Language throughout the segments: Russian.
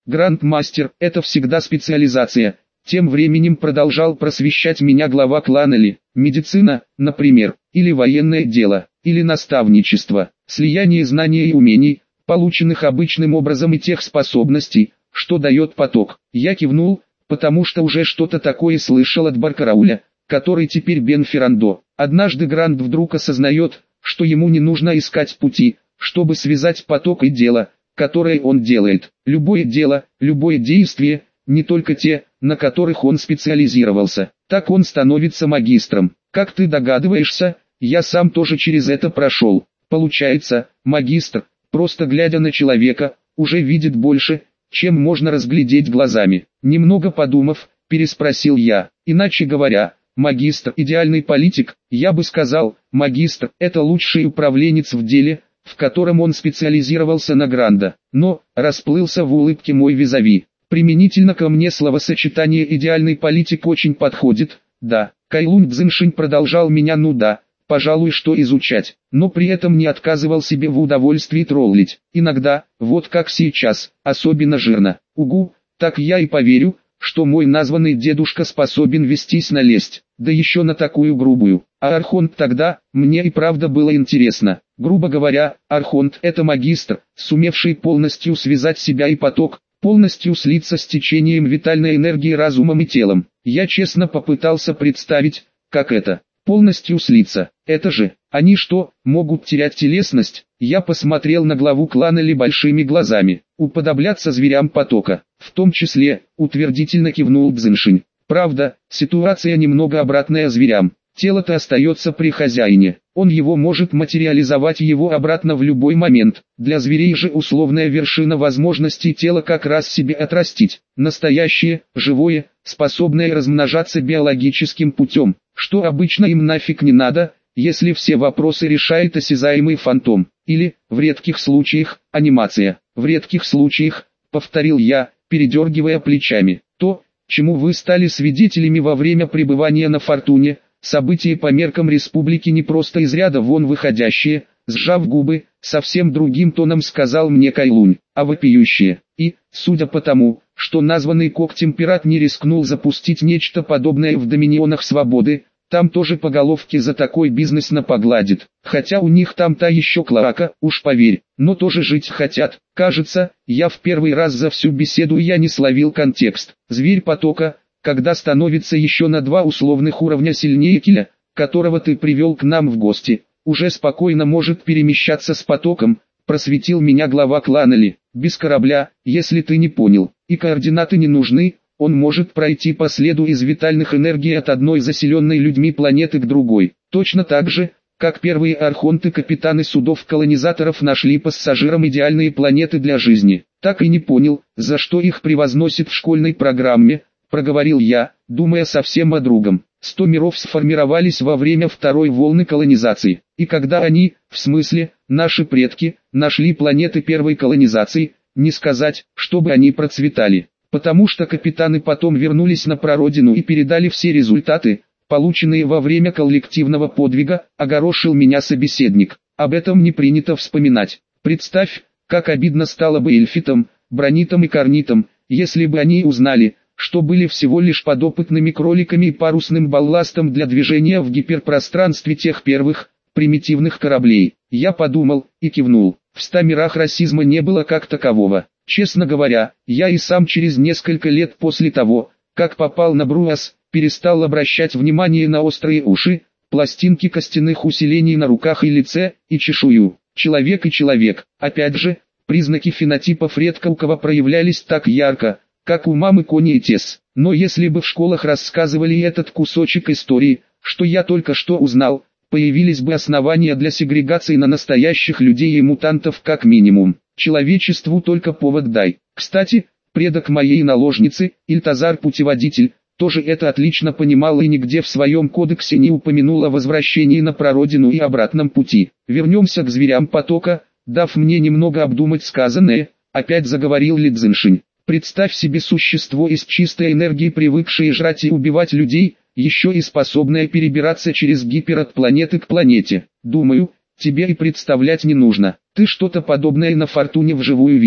Грандмастер – это всегда специализация. Тем временем продолжал просвещать меня глава клана Ли. Медицина, например, или военное дело, или наставничество, слияние знаний и умений, полученных обычным образом, и тех способностей, что дает поток. Я кивнул, потому что уже что-то такое слышал от Баркарауля, который теперь Бен Феррандо. Однажды Грант вдруг осознает, что ему не нужно искать пути, чтобы связать поток и дело, которое он делает. Любое дело, любое действие, не только те, на которых он специализировался. Так он становится магистром. Как ты догадываешься, я сам тоже через это прошел. Получается, магистр, просто глядя на человека, уже видит больше, чем можно разглядеть глазами. Немного подумав, переспросил я. Иначе говоря, магистр – идеальный политик, я бы сказал, магистр – это лучший управленец в деле, в котором он специализировался на Гранда. Но, расплылся в улыбке мой визави. Применительно ко мне словосочетание «идеальный политик» очень подходит, да. Кайлунь Цзиньшинь продолжал меня пожалуй, что изучать, но при этом не отказывал себе в удовольствии троллить. Иногда, вот как сейчас, особенно жирно. Угу, так я и поверю, что мой названный дедушка способен вестись на лесть, да еще на такую грубую. А Архонт тогда, мне и правда было интересно. Грубо говоря, Архонт – это магистр, сумевший полностью связать себя и поток, полностью слиться с течением витальной энергии разумом и телом. Я честно попытался представить, как это, полностью слиться. Это же, они что, могут терять телесность? Я посмотрел на главу клана Ли большими глазами. Уподобляться зверям потока, в том числе, утвердительно кивнул Цзиньшинь. Правда, ситуация немного обратная зверям. Тело-то остается при хозяине, он его может материализовать его обратно в любой момент. Для зверей же условная вершина возможностей тела как раз себе отрастить. Настоящее, живое, способное размножаться биологическим путем, что обычно им нафиг не надо, если все вопросы решает осязаемый фантом. Или, в редких случаях, анимация. В редких случаях, повторил я, передергивая плечами. То, чему вы стали свидетелями во время пребывания на Фортуне, события по меркам республики не просто из ряда вон выходящие, сжав губы, совсем другим тоном сказал мне Кайлунь, а вопиющие. И, судя по тому, что названный когтем пират не рискнул запустить нечто подобное в Доминионах Свободы, там тоже по головке за такой бизнес напогладит. Хотя у них там та еще клоака, уж поверь, но тоже жить хотят. Кажется, я в первый раз за всю беседу я не словил контекст. Зверь потока, когда становится еще на 2 условных уровня сильнее Киля, которого ты привел к нам в гости, уже спокойно может перемещаться с потоком, просветил меня глава клана Ли. Без корабля, если ты не понял, и координаты не нужны, он может пройти по следу из витальных энергий от одной заселенной людьми планеты к другой. Точно так же, как первые архонты-капитаны судов-колонизаторов нашли пассажирам идеальные планеты для жизни. Так и не понял, за что их превозносят в школьной программе, проговорил я, думая совсем о другом. 100 миров сформировались во время второй волны колонизации, и когда они, в смысле, наши предки, нашли планеты первой колонизации, не сказать, чтобы они процветали, потому что капитаны потом вернулись на прародину и передали все результаты, полученные во время коллективного подвига, огорошил меня собеседник. Об этом не принято вспоминать. Представь, как обидно стало бы эльфитам, бронитам и корнитам, если бы они узнали, что были всего лишь подопытными кроликами и парусным балластом для движения в гиперпространстве тех первых, примитивных кораблей. Я подумал и кивнул. В 100 мирах расизма не было как такового. Честно говоря, я и сам через несколько лет после того, как попал на Бруас, перестал обращать внимание на острые уши, пластинки костяных усилений на руках и лице, и чешую. Человек и человек. Опять же, признаки фенотипов редко у кого проявлялись так ярко, как у мамы Кони и Тесс. Но если бы в школах рассказывали этот кусочек истории, что я только что узнал, появились бы основания для сегрегации на настоящих людей и мутантов как минимум. Человечеству только повод дай. Кстати, предок моей наложницы, Ильтазар Путеводитель, тоже это отлично понимал и нигде в своем кодексе не упомянул о возвращении на прародину и обратном пути. Вернемся к зверям потока, дав мне немного обдумать сказанное, опять заговорил Ли Цзиньшинь. Представь себе существо из чистой энергии, привыкшее жрать и убивать людей, еще и способное перебираться через гипер от планеты к планете. Думаю, тебе и представлять не нужно. Ты что-то подобное на Фортуне вживую видел.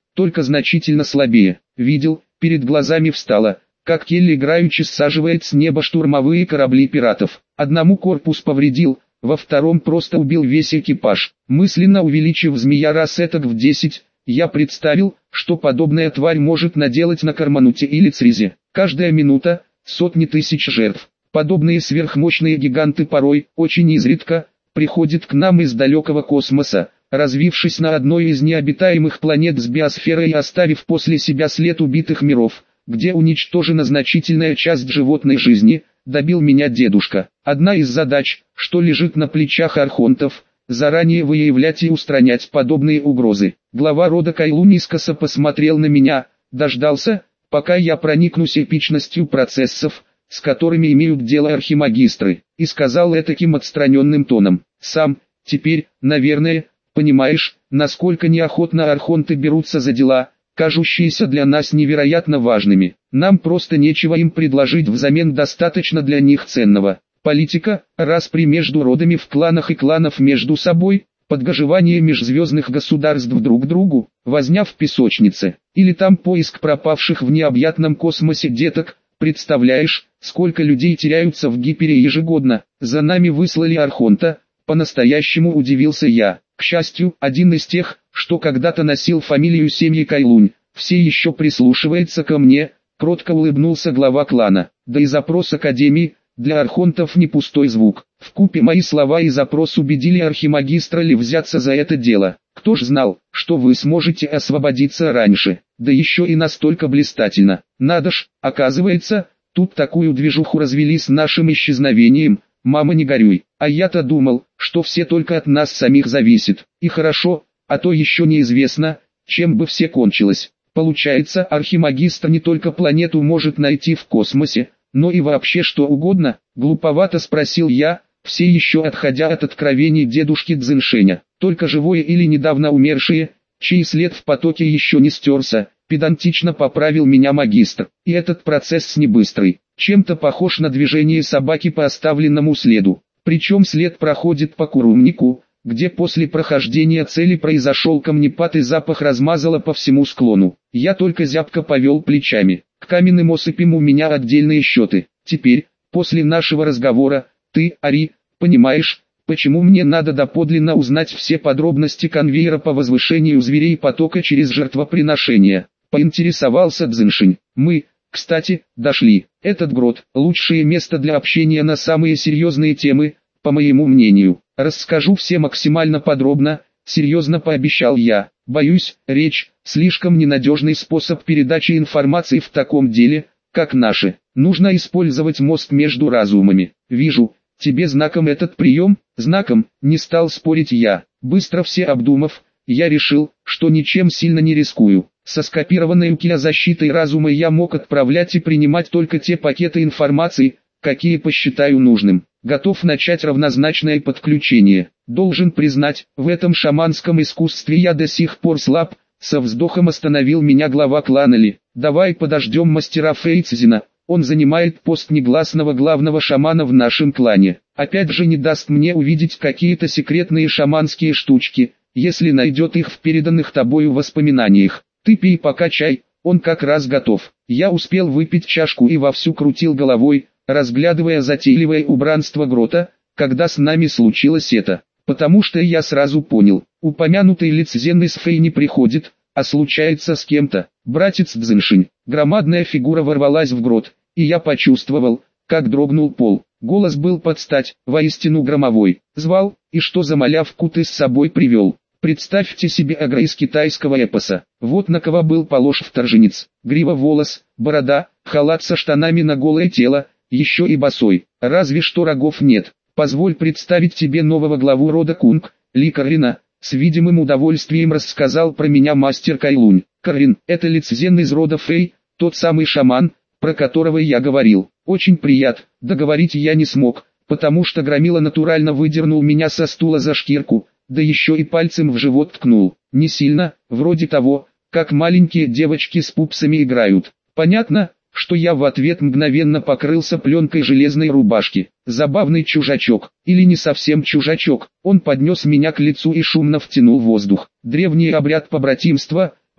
только значительно слабее. Видел, перед глазами встало, как Келли играючи саживает с неба штурмовые корабли пиратов. Одному корпус повредил, во втором просто убил весь экипаж. Мысленно увеличив змея раз этак в 10, я представил, что подобная тварь может наделать на Кармануте или Цризе. Каждая минута – сотни тысяч жертв. Подобные сверхмощные гиганты порой, очень изредка, приходят к нам из далекого космоса, развившись на одной из необитаемых планет с биосферой и оставив после себя след убитых миров, где уничтожена значительная часть животной жизни, добил меня дедушка. Одна из задач, что лежит на плечах архонтов, заранее выявлять и устранять подобные угрозы. Глава рода Кайлун искоса посмотрел на меня, дождался, пока я проникнусь эпичностью процессов, с которыми имеют дело архимагистры, и сказал этаким отстраненным тоном: «Сам, теперь, наверное, понимаешь, насколько неохотно архонты берутся за дела, кажущиеся для нас невероятно важными. Нам просто нечего им предложить взамен достаточно для них ценного. Политика, распри между родами в кланах и кланов между собой, подгожевание межзвездных государств друг другу, возня в песочнице, или там поиск пропавших в необъятном космосе деток. Представляешь, сколько людей теряются в Гипере ежегодно? За нами выслали архонта». По-настоящему удивился я. К счастью, один из тех, что когда-то носил фамилию семьи Кайлунь, все еще прислушивается ко мне, кротко улыбнулся глава клана. Да и запрос Академии, для архонтов не пустой звук. Вкупе мои слова и запрос убедили архимагистра Ли взяться за это дело. Кто ж знал, что вы сможете освободиться раньше, да еще и настолько блистательно. Надо ж, оказывается, тут такую движуху развели с нашим исчезновением. Мама, не горюй, а я-то думал, что все только от нас самих зависит. И хорошо, а то еще неизвестно, чем бы все кончилось. Получается, архимагистр не только планету может найти в космосе, но и вообще что угодно. Глуповато спросил я, все еще отходя от откровений дедушки Цзиньшэня. Только живое или недавно умершие, чей след в потоке еще не стерся, педантично поправил меня магистр. И этот процесс не быстрый, чем-то похож на движение собаки по оставленному следу. Причем след проходит по курумнику, где после прохождения цели произошел камнепад и запах размазало по всему склону. Я только зябко повел плечами. К каменным осыпям у меня отдельные счеты. Теперь, после нашего разговора, ты, Ари, понимаешь, почему мне надо доподлинно узнать все подробности конвейера по возвышению зверей потока через жертвоприношение. Поинтересовался Цзиньшэнь. Мы, кстати, дошли. Этот грот – лучшее место для общения на самые серьезные темы, по моему мнению. Расскажу все максимально подробно, серьезно пообещал я. Боюсь, речь – слишком ненадежный способ передачи информации в таком деле, как наши. Нужно использовать мост между разумами. Вижу, тебе знаком этот прием? Знаком, не стал спорить я. Быстро все обдумав, я решил, что ничем сильно не рискую. Со скопированной защитой разума я мог отправлять и принимать только те пакеты информации, какие посчитаю нужным. Готов начать равнозначное подключение. Должен признать, в этом шаманском искусстве я до сих пор слаб. Со вздохом остановил меня глава клана Ли. Давай подождем мастера Фейцзина, он занимает пост негласного главного шамана в нашем клане. Опять же не даст мне увидеть какие-то секретные шаманские штучки, если найдет их в переданных тобою воспоминаниях. Ты пей пока чай, он как раз готов. Я успел выпить чашку и вовсю крутил головой, разглядывая затейливое убранство грота, когда с нами случилось это. Потому что я сразу понял, упомянутый лицезенный Сфэй не приходит, а случается с кем-то. Братец Цзиньшэнь, громадная фигура ворвалась в грот, и я почувствовал, как дрогнул пол. Голос был под стать, воистину громовой. Звал, и что за малявку ты с собой привел? Представьте себе агро из китайского эпоса. Вот на кого был похож вторженец. Грива волос, борода, халат со штанами на голое тело, еще и босой. Разве что рогов нет. Позволь представить тебе нового главу рода Кунг, Ли Каррина. С видимым удовольствием рассказал про меня мастер Кайлунь. Каррин – это лицезенный из рода Фэй, тот самый шаман, про которого я говорил. Очень приятно. Договорить я не смог, потому что громила натурально выдернул меня со стула за шкирку, да еще и пальцем в живот ткнул. Не сильно, вроде того, как маленькие девочки с пупсами играют. Понятно, что я в ответ мгновенно покрылся пленкой железной рубашки. Забавный чужачок, или не совсем чужачок. Он поднес меня к лицу и шумно втянул воздух. Древний обряд побратимства,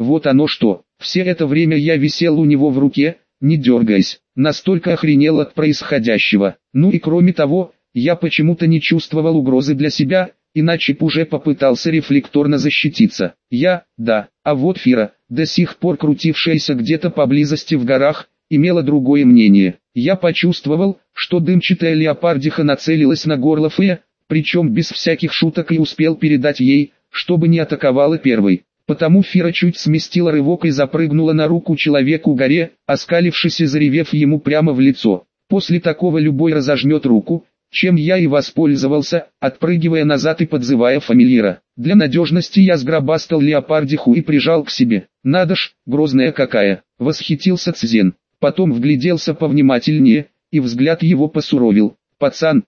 вот оно что. Все это время я висел у него в руке, не дергаясь, настолько охренел от происходящего. Ну и кроме того, я почему-то не чувствовал угрозы для себя, иначе б уже попытался рефлекторно защититься. А вот Фира, до сих пор крутившаяся где-то поблизости в горах, имела другое мнение. Я почувствовал, что дымчатая леопардиха нацелилась на горло Фея, причем без всяких шуток, и успел передать ей, чтобы не атаковала первой. Потому Фира чуть сместила рывок и запрыгнула на руку человеку горе, оскалившись и заревев ему прямо в лицо. После такого любой разожмет руку, чем я и воспользовался, отпрыгивая назад и подзывая фамильяра. Для надежности я сгробастал леопардиху и прижал к себе. Надо ж, грозная какая, восхитился Цзен. Потом вгляделся повнимательнее, и взгляд его посуровил. Пацан,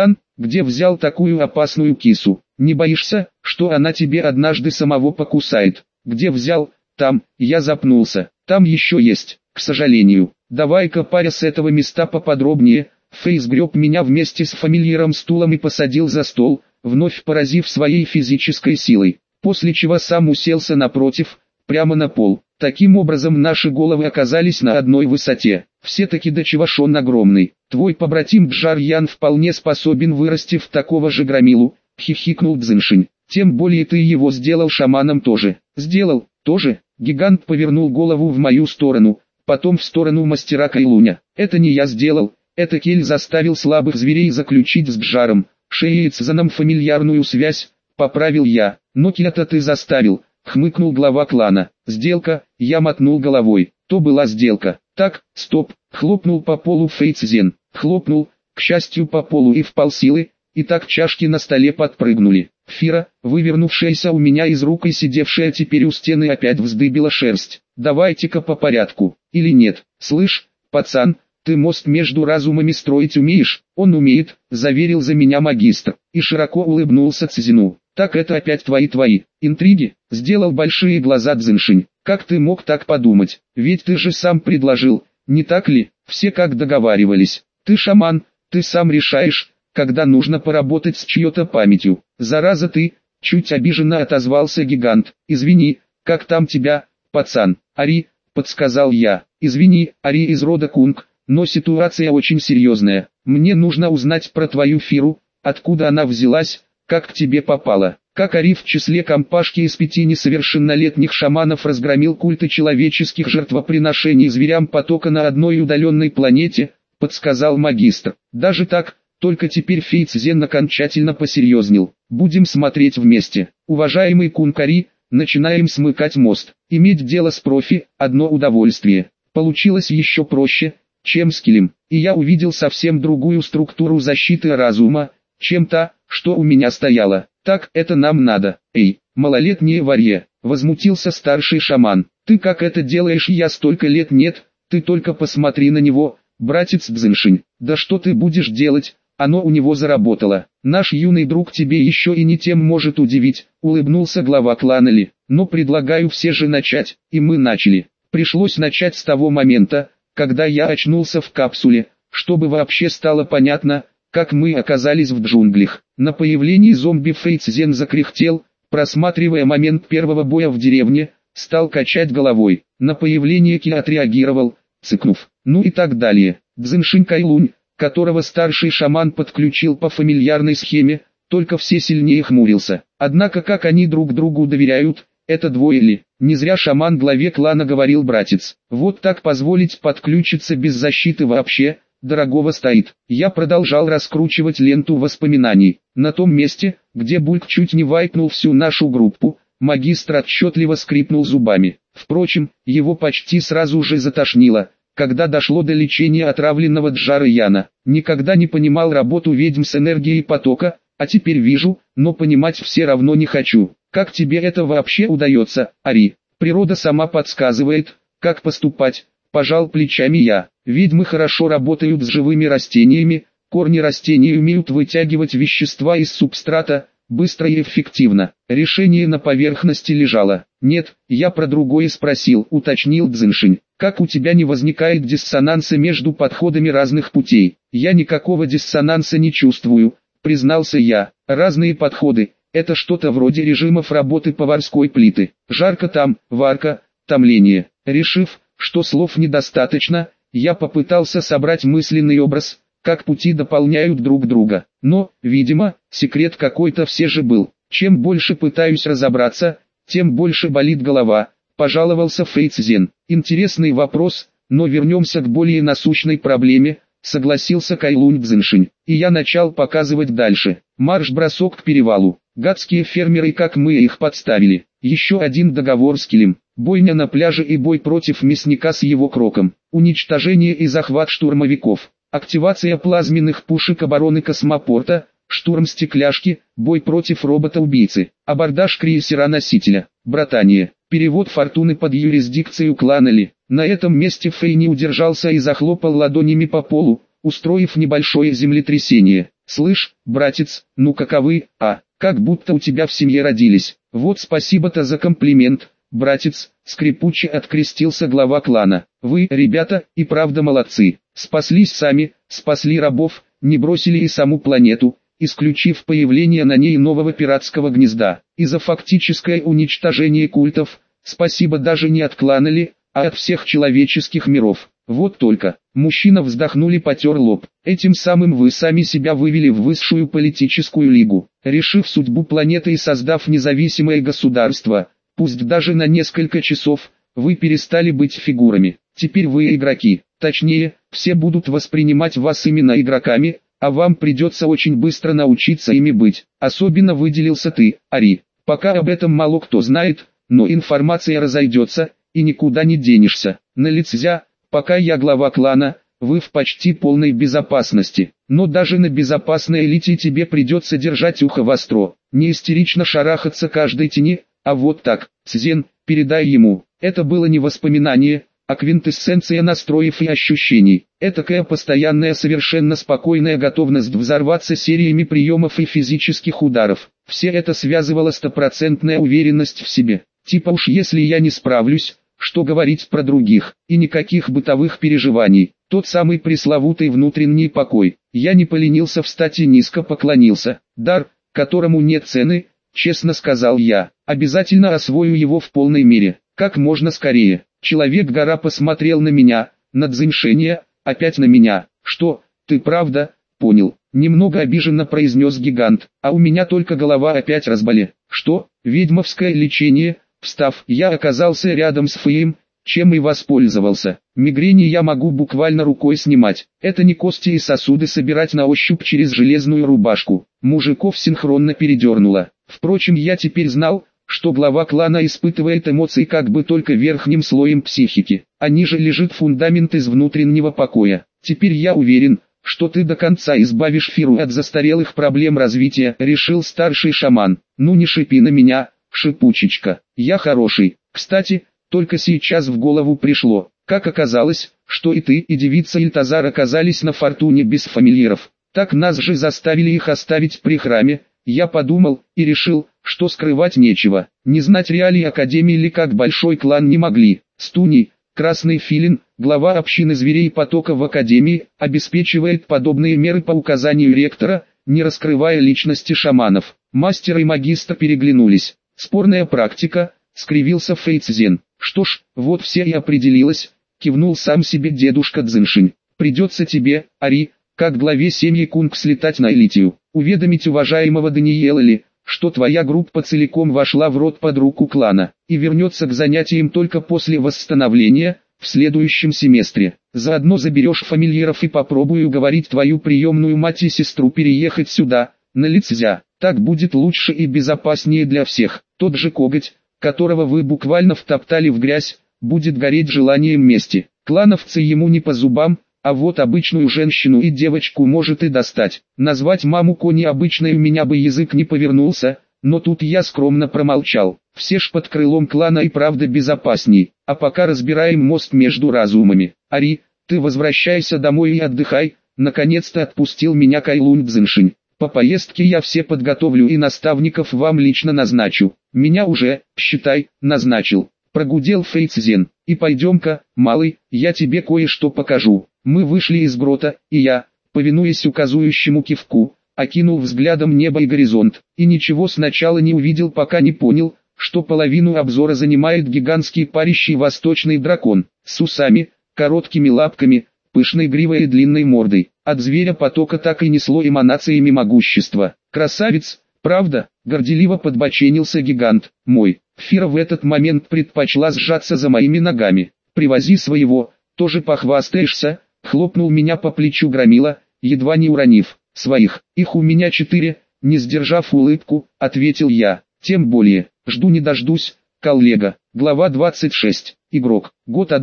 где взял такую опасную кису? Не боишься, что она тебе однажды самого покусает? Где взял? Там, я запнулся. Там еще есть, к сожалению. Давай-ка, паря, с этого места поподробнее. Фэй сгреб меня вместе с фамильяром стулом и посадил за стол, вновь поразив своей физической силой, после чего сам уселся напротив, прямо на пол. Таким образом наши головы оказались на одной высоте. Все-таки до чего ж он огромный. Твой побратим Джар-Ян вполне способен вырасти в такого же громилу, хихикнул Цзиньшинь. Тем более ты его сделал шаманом тоже. Сделал, тоже? Гигант повернул голову в мою сторону, потом в сторону мастера Кайлуня. Это не я сделал, это Кель заставил слабых зверей заключить с Джаром, Шеей и Цзаном фамильярную связь, поправил я. Но Кель-то ты заставил, хмыкнул глава клана. Сделка, я мотнул головой. То была сделка. Так, стоп, хлопнул по полу Фэй Цзен. Хлопнул, к счастью, по полу и впал силы, и так чашки на столе подпрыгнули. Фира, вывернувшаяся у меня из рук и сидевшая теперь у стены, опять вздыбила шерсть. Давайте-ка по порядку, или нет? Слышь, пацан, ты мост между разумами строить умеешь? Он умеет, заверил за меня магистр, и широко улыбнулся Цзину. Так это опять твои интриги? Сделал большие глаза Цзиньшинь. Как ты мог так подумать? Ведь ты же сам предложил, не так ли? Все как договаривались. Ты шаман, ты сам решаешь, когда нужно поработать с чьей-то памятью. Зараза ты, чуть обиженно отозвался гигант. Извини, как там тебя, пацан? Ари, подсказал я. Извини, Ари из рода Кунг, но ситуация очень серьезная. Мне нужно узнать про твою Фиру, откуда она взялась, как к тебе попала. Как Ари в числе компашки из 5 несовершеннолетних шаманов разгромил культы человеческих жертвоприношений зверям потока на одной удаленной планете, подсказал магистр. Даже так, только теперь Фэй Цзен окончательно посерьезнел. Будем смотреть вместе. Уважаемый Кунг-Ари, начинаем смыкать мост. Иметь дело с профи – одно удовольствие. Получилось еще проще, чем с Килем, и я увидел совсем другую структуру защиты разума, чем та, что у меня стояла. Так это нам надо. Эй, малолетнее варье, возмутился старший шаман. Ты как это делаешь? Я столько лет нет, ты только посмотри на него, братец Цзиньшинь. Да что ты будешь делать? Оно у него заработало. Наш юный друг тебе еще и не тем может удивить, улыбнулся глава клана Ли. Но предлагаю все же начать, и мы начали. Пришлось начать с того момента, когда я очнулся в капсуле, чтобы вообще стало понятно, как мы оказались в джунглях. На появлении зомби Фэй Цзен закряхтел, просматривая момент первого боя в деревне, стал качать головой. На появление Ки отреагировал, цыкнув. Ну и так далее. Цзиньшинь Кайлунь, которого старший шаман подключил по фамильярной схеме, только все сильнее хмурился. Однако как они друг другу доверяют, это двое ли? Не зря шаман главе клана говорил братец. Вот так позволить подключиться без защиты вообще, дорогого стоит. Я продолжал раскручивать ленту воспоминаний. На том месте, где Бульк чуть не вайпнул всю нашу группу, магистр отчетливо скрипнул зубами. Впрочем, его почти сразу же затошнило, когда дошло до лечения отравленного Джара-Яна. Никогда не понимал работу ведьм с энергией потока, а теперь вижу, но понимать все равно не хочу. Как тебе это вообще удается, Ари? Природа сама подсказывает, как поступать, пожал плечами я. Ведьмы хорошо работают с живыми растениями, корни растений умеют вытягивать вещества из субстрата, быстро и эффективно. Решение на поверхности лежало. Нет, я про другое спросил, уточнил Цзиньшинь. Как у тебя не возникает диссонанса между подходами разных путей? Я никакого диссонанса не чувствую, признался я. Разные подходы, это что-то вроде режимов работы поварской плиты. Жарко там, варка, томление. Решив, что слов недостаточно, я попытался собрать мысленный образ, как пути дополняют друг друга. Но, видимо, секрет какой-то все же был. Чем больше пытаюсь разобраться, тем больше болит голова, пожаловался Фэйцзен. Интересный вопрос, но вернемся к более насущной проблеме, согласился Кайлунь Цзиньшинь. И я начал показывать дальше. Марш-бросок к перевалу. Гадские фермеры, как мы их подставили. Еще один договор с Килем. Бойня на пляже и бой против мясника с его кроком. Уничтожение и захват штурмовиков. Активация плазменных пушек обороны космопорта. Штурм стекляшки, бой против робота-убийцы, абордаж крейсера-носителя, братание, перевод фортуны под юрисдикцию клана Ли. На этом месте Фэй не удержался и захлопал ладонями по полу, устроив небольшое землетрясение. «Слышь, братец, ну каковы, как будто у тебя в семье родились. Вот спасибо-то за комплимент, братец», скрипуче открестился глава клана. «Вы, ребята, и правда молодцы. Спаслись сами, спасли рабов, не бросили и саму планету, исключив появление на ней нового пиратского гнезда. И за фактическое уничтожение культов, спасибо даже не от клана Ли, а от всех человеческих миров. Вот только». Мужчина вздохнул и потер лоб. «Этим самым вы сами себя вывели в высшую политическую лигу, решив судьбу планеты и создав независимое государство, пусть даже на несколько часов, вы перестали быть фигурами. Теперь вы игроки, точнее, все будут воспринимать вас именно игроками, а вам придется очень быстро научиться ими быть. Особенно выделился ты, Ари. Пока об этом мало кто знает, но информация разойдется, и никуда не денешься. Налицзя, пока я глава клана, вы в почти полной безопасности. Но даже на безопасной элите тебе придется держать ухо востро, не истерично шарахаться каждой тени, а вот так. Цзен, передай ему, это было не воспоминание, а квинтэссенция настроев и ощущений. Этакая постоянная совершенно спокойная готовность взорваться сериями приемов и физических ударов. Все это связывала стопроцентная уверенность в себе. Типа уж если я не справлюсь, что говорить про других, и никаких бытовых переживаний. Тот самый пресловутый внутренний покой. Я не поленился встать и низко поклонился. Дар, которому нет цены, честно сказал я. Обязательно освою его в полной мере, как можно скорее. Человек-гора посмотрел на меня, на Цзиньшиня, опять на меня. «Что, ты правда, понял?» Немного обиженно произнес гигант, а у меня только голова опять разболе. «Что, ведьмовское лечение?» Встав, я оказался рядом с Фэем, чем и воспользовался. Мигрени я могу буквально рукой снимать. Это не кости и сосуды собирать на ощупь через железную рубашку. Мужиков синхронно передернуло. Впрочем, я теперь знал, что глава клана испытывает эмоции как бы только верхним слоем психики, а ниже лежит фундамент из внутреннего покоя. Теперь я уверен, что ты до конца избавишь Фиру от застарелых проблем развития, решил старший шаман. Ну не шипи на меня, шипучечка, я хороший. Кстати, только сейчас в голову пришло, как оказалось, что и ты, и девица Ильтазар оказались на фортуне без фамильяров. Так нас же заставили их оставить при храме. Я подумал, и решил, что скрывать нечего. Не знать реалий Академии или как большой клан не могли. Стуни, Красный Филин, глава общины зверей потока в Академии, обеспечивает подобные меры по указанию ректора, не раскрывая личности шаманов. Мастер и магистр переглянулись. Спорная практика, скривился Фэйцзен. Что ж, вот все и определилось, кивнул сам себе дедушка Цзиньшинь. Придется тебе, Ари, как главе семьи Кунг слетать на Элитию, уведомить уважаемого Даниэла Ли, что твоя группа целиком вошла в род под руку клана, и вернется к занятиям только после восстановления, в следующем семестре. Заодно заберешь фамильяров и попробую уговорить твою приемную мать и сестру переехать сюда, на Лицзя. Так будет лучше и безопаснее для всех. Тот же коготь, которого вы буквально втоптали в грязь, будет гореть желанием мести. Клановцы ему не по зубам, а вот обычную женщину и девочку может и достать. Назвать маму Кони обычной у меня бы язык не повернулся, но тут я скромно промолчал. Все ж под крылом клана и правда безопасней. А пока разбираем мост между разумами. Ари, ты возвращайся домой и отдыхай, наконец-то отпустил меня Кайлунь Цзиньшинь. По поездке я все подготовлю и наставников вам лично назначу. Меня уже, считай, назначил. Прогудел Фэйцзен. И пойдем-ка, малый, я тебе кое-что покажу. Мы вышли из грота, и я, повинуясь указующему кивку, окинул взглядом небо и горизонт, и ничего сначала не увидел, пока не понял, что половину обзора занимает гигантский парящий восточный дракон, с усами, короткими лапками, пышной гривой и длинной мордой. От зверя потока так и несло эманациями могущества. «Красавец, правда?» — горделиво подбоченился гигант. Мой Фира в этот момент предпочла сжаться за моими ногами. «Привози своего, тоже похвастаешься», — хлопнул меня по плечу громила, едва не уронив. «Своих, их у меня 4, не сдержав улыбку, ответил я. «Тем более, жду не дождусь, коллега». Глава 26. Игрок. Год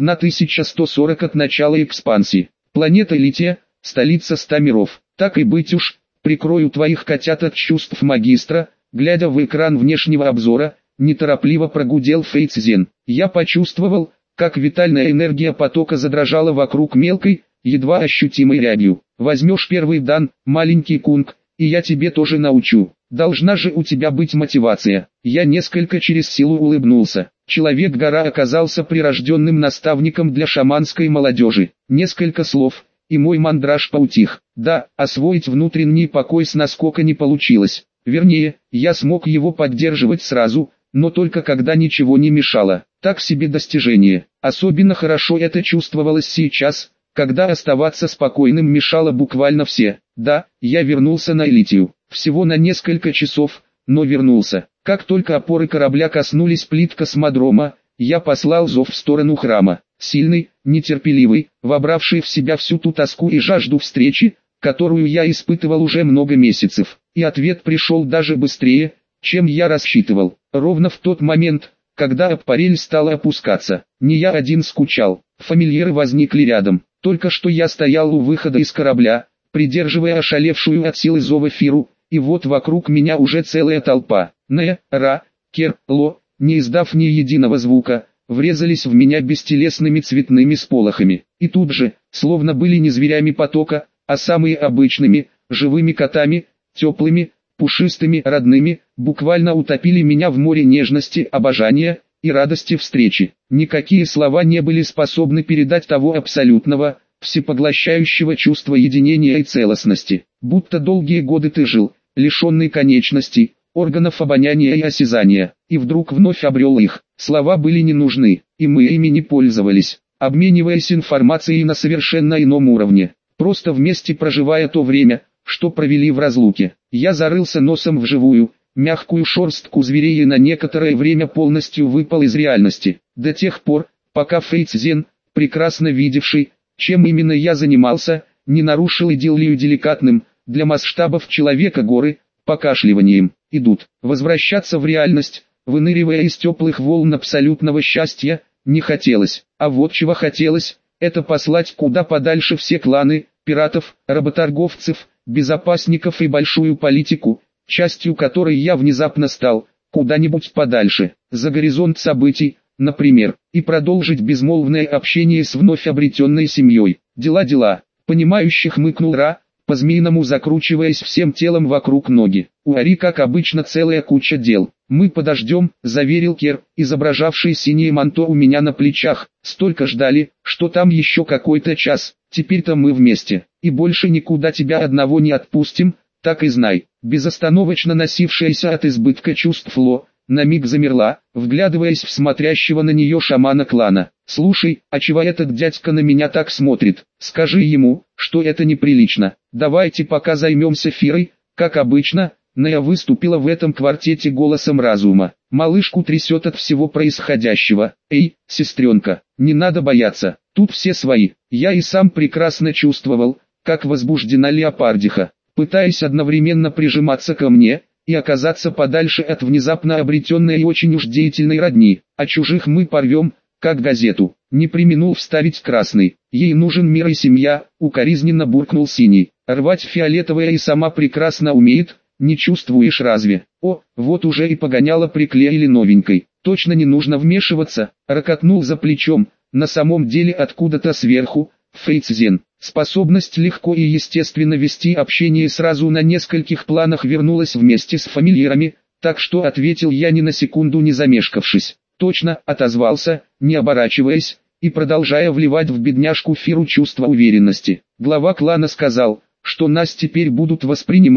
1140 от начала экспансии. Планета Лития, столица 100 миров. Так и быть уж, прикрою твоих котят от чувств магистра, глядя в экран внешнего обзора, неторопливо прогудел Фейцзен. Я почувствовал, как витальная энергия потока задрожала вокруг мелкой, едва ощутимой рябью. Возьмешь первый дан, маленький кунг, и я тебе тоже научу. Должна же у тебя быть мотивация. Я несколько через силу улыбнулся. Человек-гора оказался прирожденным наставником для шаманской молодежи. Несколько слов, и мой мандраж поутих. Да, освоить внутренний покой с наскока не получилось. Вернее, я смог его поддерживать сразу, но только когда ничего не мешало. Так себе достижение. Особенно хорошо это чувствовалось сейчас, когда оставаться спокойным мешало буквально все. Да, я вернулся на Элитию. Всего на несколько часов, но вернулся. Как только опоры корабля коснулись плит космодрома, я послал зов в сторону храма. Сильный, нетерпеливый, вобравший в себя всю ту тоску и жажду встречи, которую я испытывал уже много месяцев. И ответ пришел даже быстрее, чем я рассчитывал. Ровно в тот момент, когда аппарель стала опускаться. Не я один скучал. Фамильяры возникли рядом. Только что я стоял у выхода из корабля, придерживая ошалевшую от силы зова Фиру, и вот вокруг меня уже целая толпа. Не, Ра, Кер, Ло, не издав ни единого звука, врезались в меня бестелесными цветными сполохами. И тут же, словно были не зверями потока, а самыми обычными, живыми котами, теплыми, пушистыми, родными, буквально утопили меня в море нежности, обожания и радости встречи. Никакие слова не были способны передать того абсолютного, всепоглощающего чувства единения и целостности. Будто долгие годы ты жил, лишенный конечностей, органов обоняния и осязания, и вдруг вновь обрел их. Слова были не нужны, и мы ими не пользовались, обмениваясь информацией на совершенно ином уровне, просто вместе проживая то время, что провели в разлуке. Я зарылся носом в живую, мягкую шерстку зверей и на некоторое время полностью выпал из реальности, до тех пор, пока Фейцзен, прекрасно видевший, чем именно я занимался, не нарушил идиллию деликатным, для масштабов человека-горы, покашливанием. Идут. Возвращаться в реальность, выныривая из теплых волн абсолютного счастья, не хотелось. А вот чего хотелось, это послать куда подальше все кланы, пиратов, работорговцев, безопасников и большую политику, частью которой я внезапно стал, куда-нибудь подальше, за горизонт событий, например, и продолжить безмолвное общение с вновь обретенной семьей. Дела, понимающих хмыкнул Ра, по-змеиному закручиваясь всем телом вокруг ноги. У Ари, как обычно, целая куча дел. Мы подождем, заверил Кер, изображавший синее манто у меня на плечах. Столько ждали, что там еще какой-то час. Теперь-то мы вместе, и больше никуда тебя одного не отпустим, так и знай. Безостановочно носившаяся от избытка чувств Ло, на миг замерла, вглядываясь в смотрящего на нее шамана клана. «Слушай, а чего этот дядька на меня так смотрит? Скажи ему, что это неприлично. Давайте пока займемся Фирой, как обычно». Нея выступила в этом квартете голосом разума. Малышку трясет от всего происходящего. «Эй, сестренка, не надо бояться, тут все свои». Я и сам прекрасно чувствовал, как возбуждена леопардиха, пытаясь одновременно прижиматься ко мне и оказаться подальше от внезапно обретенной и очень уж деятельной родни. А чужих мы порвем, как газету. Не преминул вставить красный. Ей нужен мир и семья, укоризненно буркнул синий. Рвать фиолетовое и сама прекрасно умеет, не чувствуешь разве? О, вот уже и погоняло приклеили новенькой. Точно не нужно вмешиваться, рокотнул за плечом, на самом деле откуда-то сверху, Фейцзен. Способность легко и естественно вести общение сразу на нескольких планах вернулась вместе с фамильярами, так что ответил я ни на секунду не замешкавшись. Точно, отозвался, не оборачиваясь, и продолжая вливать в бедняжку Фиру чувство уверенности. Глава клана сказал, что нас теперь будут воспринимать,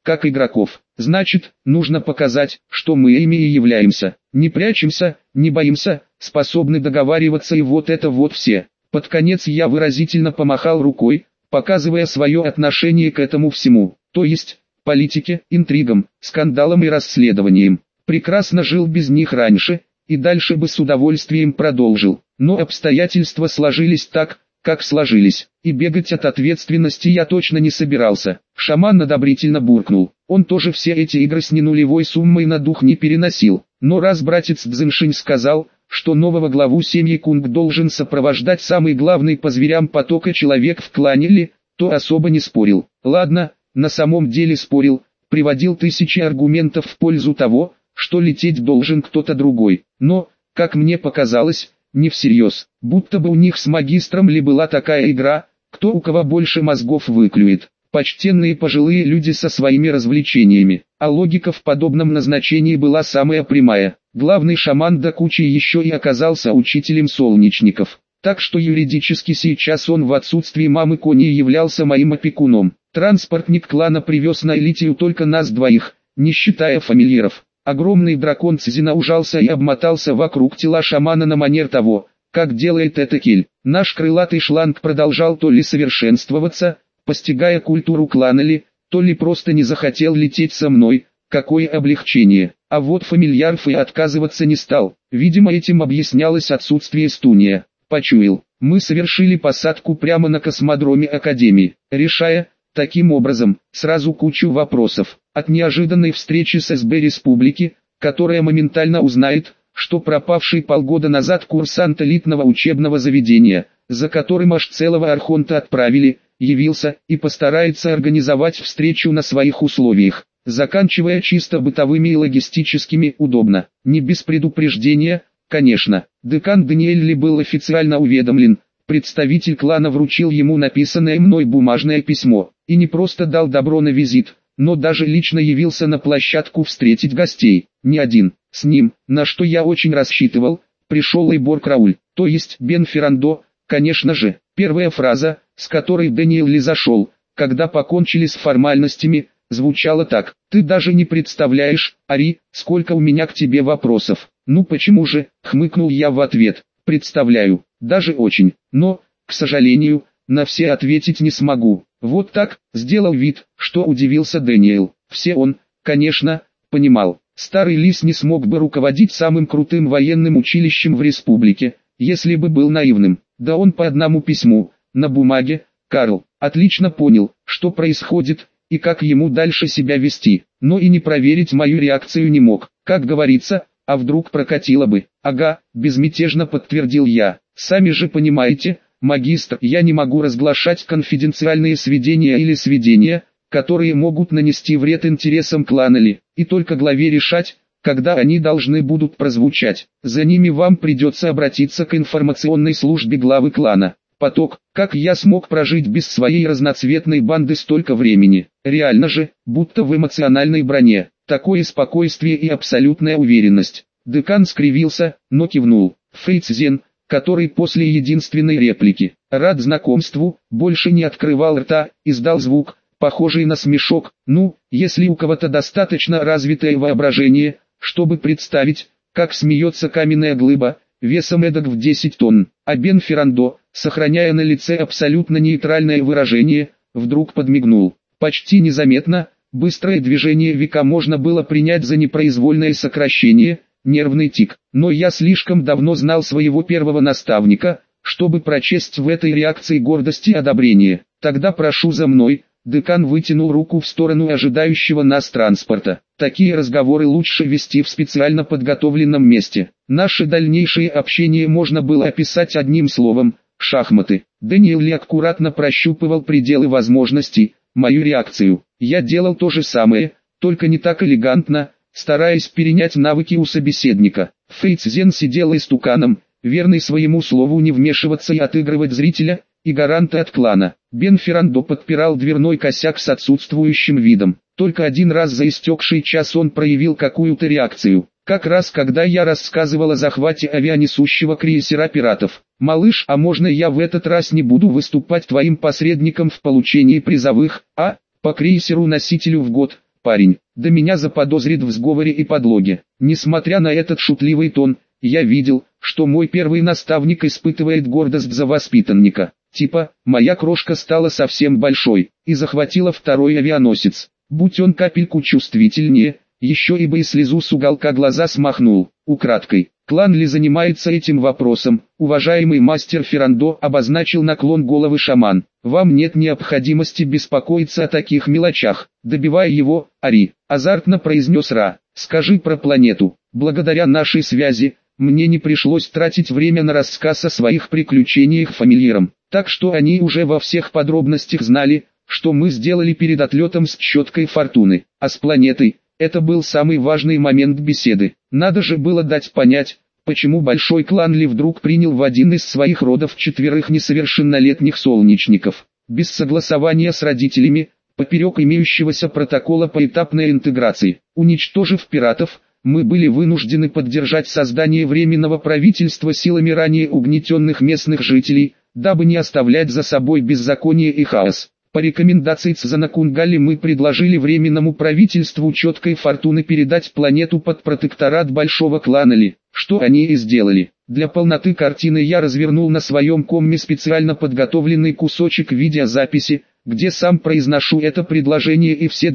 как игроков. Значит, нужно показать, что мы ими и являемся. Не прячемся, не боимся, способны договариваться, и вот это вот все. Под конец я выразительно помахал рукой, показывая свое отношение к этому всему, то есть политике, интригам, скандалам и расследованиям. Прекрасно жил без них раньше, и дальше бы с удовольствием продолжил. Но обстоятельства сложились так, как сложились, и бегать от ответственности я точно не собирался. Шаман одобрительно буркнул. Он тоже все эти игры с ненулевой суммой на дух не переносил. Но раз братец Цзиньшинь сказал, что нового главу семьи Кунг должен сопровождать самый главный по зверям потока человек в клане Ли, то особо не спорил. Ладно, на самом деле спорил, приводил тысячи аргументов в пользу того, что лететь должен кто-то другой. Но, как мне показалось, не всерьез, будто бы у них с магистром Ли была такая игра, кто у кого больше мозгов выклюет. Почтенные пожилые люди со своими развлечениями, а логика в подобном назначении была самая прямая. Главный шаман до кучи еще и оказался учителем солнечников, так что юридически сейчас он в отсутствии мамы Кони являлся моим опекуном. Транспортник клана привез на Элитию только нас двоих, не считая фамильяров. Огромный дракон Цзина ужался и обмотался вокруг тела шамана на манер того, как делает это Кель. Наш крылатый шланг продолжал то ли совершенствоваться, постигая культуру клана Ли, то ли просто не захотел лететь со мной. Какое облегчение. А вот фамильяров и отказываться не стал. Видимо, этим объяснялось отсутствие стуния. Почуял. Мы совершили посадку прямо на космодроме Академии, решая, таким образом, сразу кучу вопросов. От неожиданной встречи с СБ Республики, которая моментально узнает, что пропавший полгода назад курсант элитного учебного заведения, за которым аж целого архонта отправили, явился и постарается организовать встречу на своих условиях, заканчивая чисто бытовыми и логистическими удобно, не без предупреждения, конечно. Декан Даниэль Ли был официально уведомлен, представитель клана вручил ему написанное мной бумажное письмо, и не просто дал добро на визит, но даже лично явился на площадку встретить гостей, не один. С ним, на что я очень рассчитывал, пришел и Борг Рауль, то есть Бен Феррандо, конечно же. Первая фраза, с которой Даниэль Ли зашел, когда покончили с формальностями, звучала так: «Ты даже не представляешь, Ари, сколько у меня к тебе вопросов». «Ну почему же?» — хмыкнул я в ответ. «Представляю, даже очень, но, к сожалению, на все ответить не смогу». Вот так, сделал вид, что удивился Дэниел. Все он, конечно, понимал. Старый лис не смог бы руководить самым крутым военным училищем в республике, если бы был наивным. Да он по одному письму, на бумаге, Карл, отлично понял, что происходит, и как ему дальше себя вести, но и не проверить мою реакцию не мог. Как говорится, а вдруг прокатило бы. Ага, безмятежно подтвердил я. Сами же понимаете, магистр, я не могу разглашать конфиденциальные сведения или сведения, которые могут нанести вред интересам клана Ли, и только главе решать, когда они должны будут прозвучать. За ними вам придется обратиться к информационной службе главы клана. Поток, как я смог прожить без своей разноцветной банды столько времени? Реально же, будто в эмоциональной броне. Такое спокойствие и абсолютная уверенность. Декан скривился, но кивнул. Фейцзен, который после единственной реплики «рад знакомству», больше не открывал рта, издал звук, похожий на смешок. Ну, если у кого-то достаточно развитое воображение, чтобы представить, как смеется каменная глыба, весом эдак в 10 тонн, а Бен Феррандо, сохраняя на лице абсолютно нейтральное выражение, вдруг подмигнул. Почти незаметно, быстрое движение века можно было принять за непроизвольное сокращение, нервный тик. Но я слишком давно знал своего первого наставника, чтобы прочесть в этой реакции гордости и одобрение. Тогда прошу за мной. Декан вытянул руку в сторону ожидающего нас транспорта. Такие разговоры лучше вести в специально подготовленном месте. Наше дальнейшее общение можно было описать одним словом – шахматы. Дэниэл Ли аккуратно прощупывал пределы возможностей, мою реакцию. Я делал то же самое, только не так элегантно, стараясь перенять навыки у собеседника. Фейцзен сидел истуканом, верный своему слову не вмешиваться и отыгрывать зрителя, и гаранта от клана. Бен Феррандо подпирал дверной косяк с отсутствующим видом. Только один раз за истекший час он проявил какую-то реакцию. Как раз когда я рассказывал о захвате авианесущего крейсера пиратов. «Малыш, а можно я в этот раз не буду выступать твоим посредником в получении призовых, а? По крейсеру-носителю в год, парень, да меня заподозрит в сговоре и подлоге. Несмотря на этот шутливый тон, я видел, что мой первый наставник испытывает гордость за воспитанника. Типа, моя крошка стала совсем большой, и захватила второй авианосец. Будь он капельку чувствительнее, еще и бы и слезу с уголка глаза смахнул. Украдкой, клан ли занимается этим вопросом? Уважаемый мастер Феррандо, обозначил наклон головы шаман. Вам нет необходимости беспокоиться о таких мелочах. Добивай его, Ари, азартно произнес Ра. Скажи про планету. Благодаря нашей связи, мне не пришлось тратить время на рассказ о своих приключениях фамильярам, так что они уже во всех подробностях знали, что мы сделали перед отлетом с четкой фортуны. А с планетой, это был самый важный момент беседы. Надо же было дать понять, почему большой клан Ли вдруг принял в один из своих родов 4 несовершеннолетних солнечников, без согласования с родителями, поперек имеющегося протокола поэтапной интеграции. Уничтожив пиратов, мы были вынуждены поддержать создание временного правительства силами ранее угнетенных местных жителей, дабы не оставлять за собой беззаконие и хаос. По рекомендации Цзана Кунгали мы предложили временному правительству четкой фортуны передать планету под протекторат большого клана Ли, что они и сделали. Для полноты картины я развернул на своем комме специально подготовленный кусочек видеозаписи, где сам произношу это предложение, и все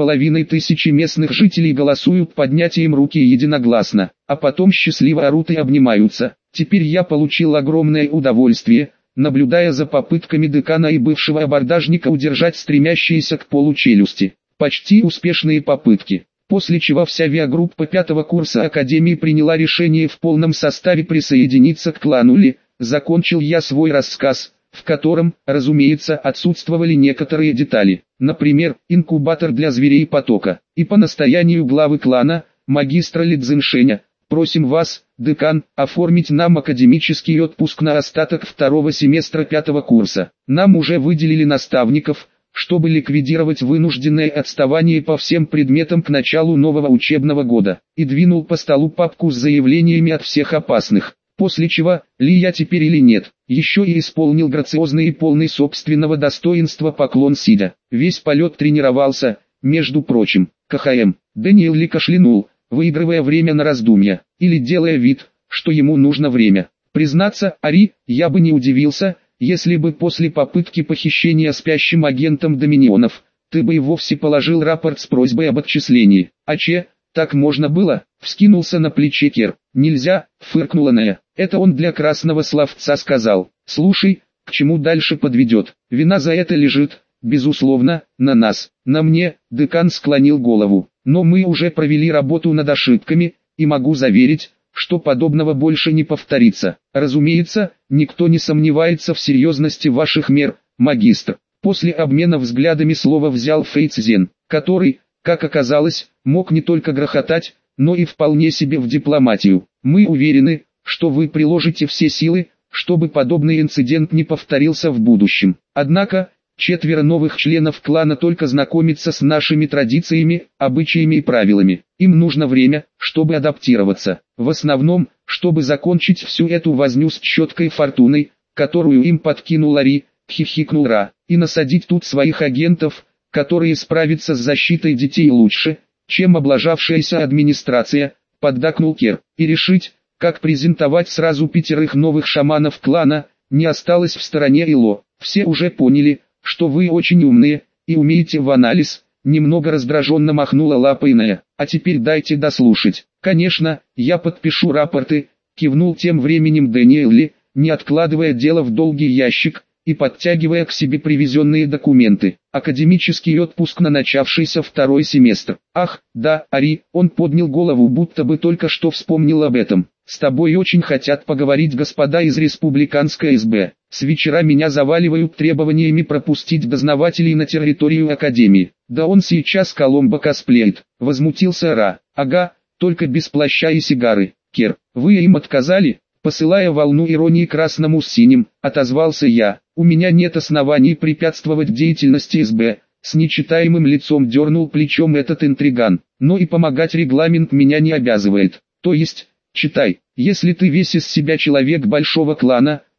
2500 местных жителей голосуют поднятием руки единогласно, а потом счастливо орут и обнимаются. Теперь я получил огромное удовольствие, наблюдая за попытками декана и бывшего абордажника удержать стремящиеся к полу челюсти. Почти успешные попытки. После чего вся авиагруппа 5-го курса Академии приняла решение в полном составе присоединиться к клану Ли. Закончил я свой рассказ, в котором, разумеется, отсутствовали некоторые детали. Например, инкубатор для зверей потока. И по настоянию главы клана, магистра Ли Цзиньшэня, просим вас, декан, оформить нам академический отпуск на остаток 2-го семестра 5-го курса. Нам уже выделили наставников, чтобы ликвидировать вынужденное отставание по всем предметам к началу нового учебного года. И двинул по столу папку с заявлениями от всех опасных. После чего, ли я теперь или нет, еще и исполнил грациозный и полный собственного достоинства поклон сидя. Весь полет тренировался, между прочим, КХМ. Дэниел Ли кашлянул, выигрывая время на раздумья, или делая вид, что ему нужно время. Признаться, Ари, я бы не удивился, если бы после попытки похищения спящим агентом Доминионов, ты бы и вовсе положил рапорт с просьбой об отчислении. А че, так можно было? Вскинулся на плече Кер. Нельзя, фыркнула Нея. Это он для красного словца сказал. Слушай, к чему дальше подведет? Вина за это лежит, безусловно, на нас. На мне, декан склонил голову. Но мы уже провели работу над ошибками, и могу заверить, что подобного больше не повторится. Разумеется, никто не сомневается в серьезности ваших мер, магистр. После обмена взглядами слово взял Фейцзен, который, как оказалось, мог не только грохотать, но и вполне себе в дипломатию. Мы уверены, что вы приложите все силы, чтобы подобный инцидент не повторился в будущем. Однако, 4 новых членов клана только знакомятся с нашими традициями, обычаями и правилами. Им нужно время, чтобы адаптироваться. В основном, чтобы закончить всю эту возню с четкой фортуной, которую им подкинул Ари, хихикнул Ра, и насадить тут своих агентов, которые справятся с защитой детей лучше, чем облажавшаяся администрация, поддакнул Кер, и решить, как презентовать сразу 5 новых шаманов клана. Не осталось в стороне Ило. Все уже поняли, что вы очень умные, и умеете в анализ, немного раздраженно махнула лапой Нея. А теперь дайте дослушать. Конечно, я подпишу рапорты, кивнул тем временем Дэниел Ли, не откладывая дело в долгий ящик, и подтягивая к себе привезенные документы. Академический отпуск на начавшийся 2-й семестр. Ах, да, Ари, он поднял голову, будто бы только что вспомнил об этом. С тобой очень хотят поговорить господа из республиканской СБ. С вечера меня заваливают требованиями пропустить дознавателей на территорию Академии. Да он сейчас Коломбо косплеит. Возмутился Ра. Ага, только без плаща и сигары. Кер, вы им отказали? Посылая волну иронии красному с синим, отозвался я. У меня нет оснований препятствовать деятельности СБ. С нечитаемым лицом дернул плечом этот интриган. Но и помогать регламент меня не обязывает. То есть, читай, если ты весь из себя человек большого клана,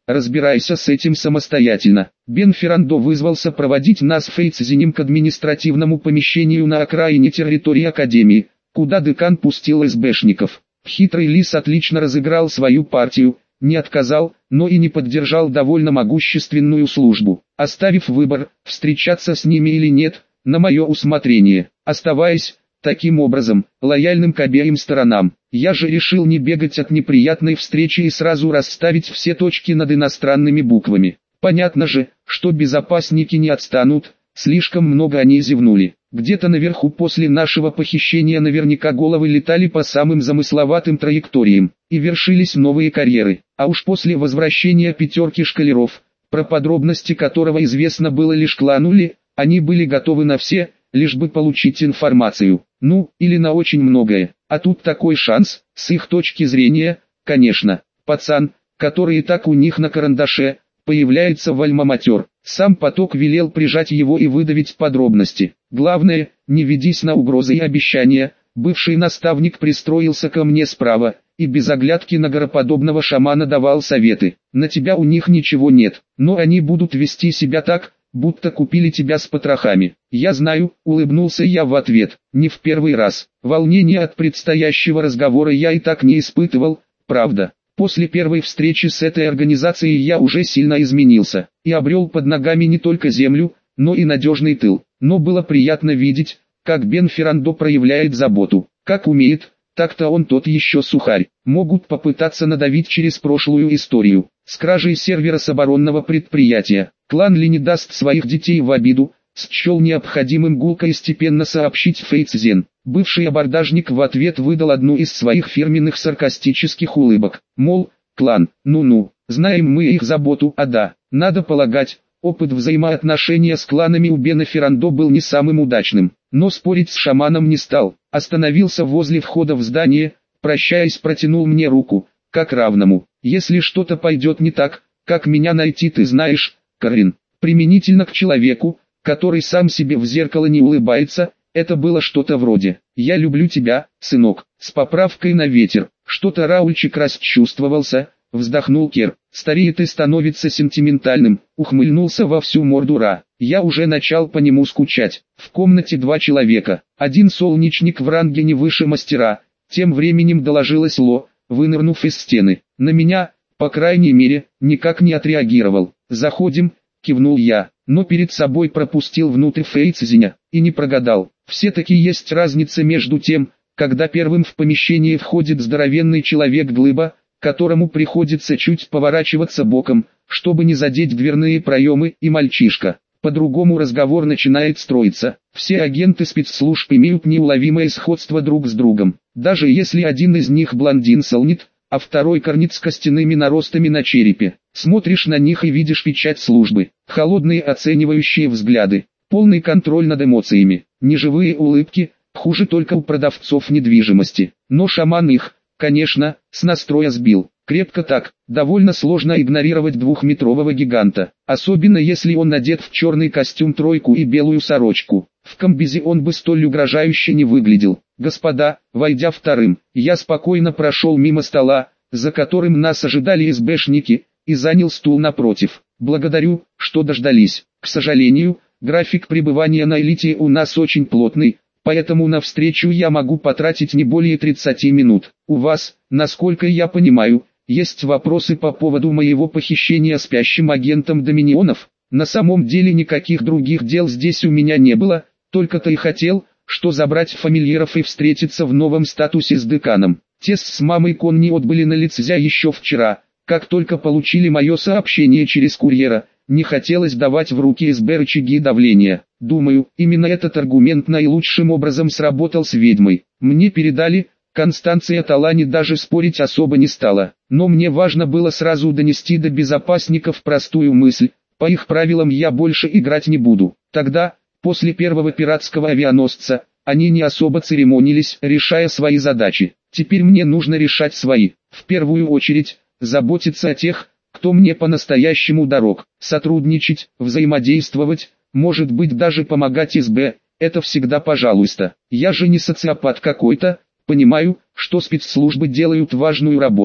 разбирайся с этим самостоятельно. Бен Феррандо вызвался проводить нас в Фейцзинем к административному помещению на окраине территории Академии, куда декан пустил СБшников. Хитрый лис отлично разыграл свою партию, не отказал, но и не поддержал довольно могущественную службу, оставив выбор, встречаться с ними или нет, на мое усмотрение, оставаясь, таким образом, лояльным к обеим сторонам. Я же решил не бегать от неприятной встречи и сразу расставить все точки над иностранными буквами. Понятно же, что безопасники не отстанут, слишком много они зевнули. Где-то наверху после нашего похищения наверняка головы летали по самым замысловатым траекториям, и вершились новые карьеры. А уж после возвращения пятерки шкалеров, про подробности которого известно было лишь клану Ли, они были готовы на все, лишь бы получить информацию. Ну, или на очень многое. А тут такой шанс, с их точки зрения, конечно. Пацан, который и так у них на карандаше, появляется в альма-матер. Сам поток велел прижать его и выдавить подробности. Главное, не ведись на угрозы и обещания. Бывший наставник пристроился ко мне справа, и без оглядки на гороподобного шамана давал советы. На тебя у них ничего нет, но они будут вести себя так, будто купили тебя с потрохами. Я знаю, улыбнулся я в ответ, не в первый раз. Волнения от предстоящего разговора я и так не испытывал, правда. После первой встречи с этой организацией я уже сильно изменился, и обрел под ногами не только землю, но и надежный тыл. Но было приятно видеть, как Бен Феррандо проявляет заботу. Как умеет, так-то он тот еще сухарь. Могут попытаться надавить через прошлую историю. С кражей сервера с оборонного предприятия. Клан Ли не даст своих детей в обиду, счел необходимым гулко и степенно сообщить Фейцзен. Бывший абордажник в ответ выдал одну из своих фирменных саркастических улыбок. Мол, клан, ну-ну, знаем мы их заботу, а да, надо полагать, опыт взаимоотношения с кланами у Бена Феррандо был не самым удачным. Но спорить с шаманом не стал, остановился возле входа в здание, прощаясь протянул мне руку, как равному. Если что-то пойдет не так, как меня найти ты знаешь, Карин. Применительно к человеку, который сам себе в зеркало не улыбается, это было что-то вроде «Я люблю тебя, сынок», с поправкой на ветер. Что-то Раульчик расчувствовался, вздохнул Кер. Стареет и становится сентиментальным, ухмыльнулся во всю морду Ра. Я уже начал по нему скучать. В комнате два человека, один солнечник в ранге не выше мастера, тем временем доложилась Ло, вынырнув из стены. На меня, по крайней мере, никак не отреагировал. «Заходим», кивнул я, но перед собой пропустил внутрь Фейцзиня, и не прогадал. Все-таки есть разница между тем, когда первым в помещение входит здоровенный человек-глыба, которому приходится чуть поворачиваться боком, чтобы не задеть дверные проемы, и мальчишка. По-другому разговор начинает строиться. Все агенты спецслужб имеют неуловимое сходство друг с другом. Даже если один из них блондин солнит, а второй корнит с костяными наростами на черепе. Смотришь на них и видишь печать службы. Холодные оценивающие взгляды. Полный контроль над эмоциями. Неживые улыбки, хуже только у продавцов недвижимости. Но шаман их, конечно, с настроя сбил. Крепко так, довольно сложно игнорировать двухметрового гиганта. Особенно если он надет в черный костюм тройку и белую сорочку. В комбизе он бы столь угрожающе не выглядел. Господа, войдя вторым, я спокойно прошел мимо стола, за которым нас ожидали СБшники, и занял стул напротив. Благодарю, что дождались. К сожалению, график пребывания на элите у нас очень плотный, поэтому на встречу я могу потратить не более 30 минут. У вас, насколько я понимаю, есть вопросы по поводу моего похищения спящим агентом Доминионов? На самом деле никаких других дел здесь у меня не было, только-то и хотел, что забрать фамильяров и встретиться в новом статусе с деканом. Те с мамой Конни отбыли на Лицзя еще вчера, как только получили мое сообщение через курьера. Не хотелось давать в руки СБ рычаги давления. Думаю, именно этот аргумент наилучшим образом сработал с ведьмой. Мне передали, Констанция Талани даже спорить особо не стала. Но мне важно было сразу донести до безопасников простую мысль: по их правилам я больше играть не буду. Тогда, после первого пиратского авианосца, они не особо церемонились, решая свои задачи. Теперь мне нужно решать свои. В первую очередь, заботиться о тех, кто мне по-настоящему дорог. Сотрудничать, взаимодействовать, может быть даже помогать СБ, это всегда пожалуйста. Я же не социопат какой-то, понимаю, что спецслужбы делают важную работу.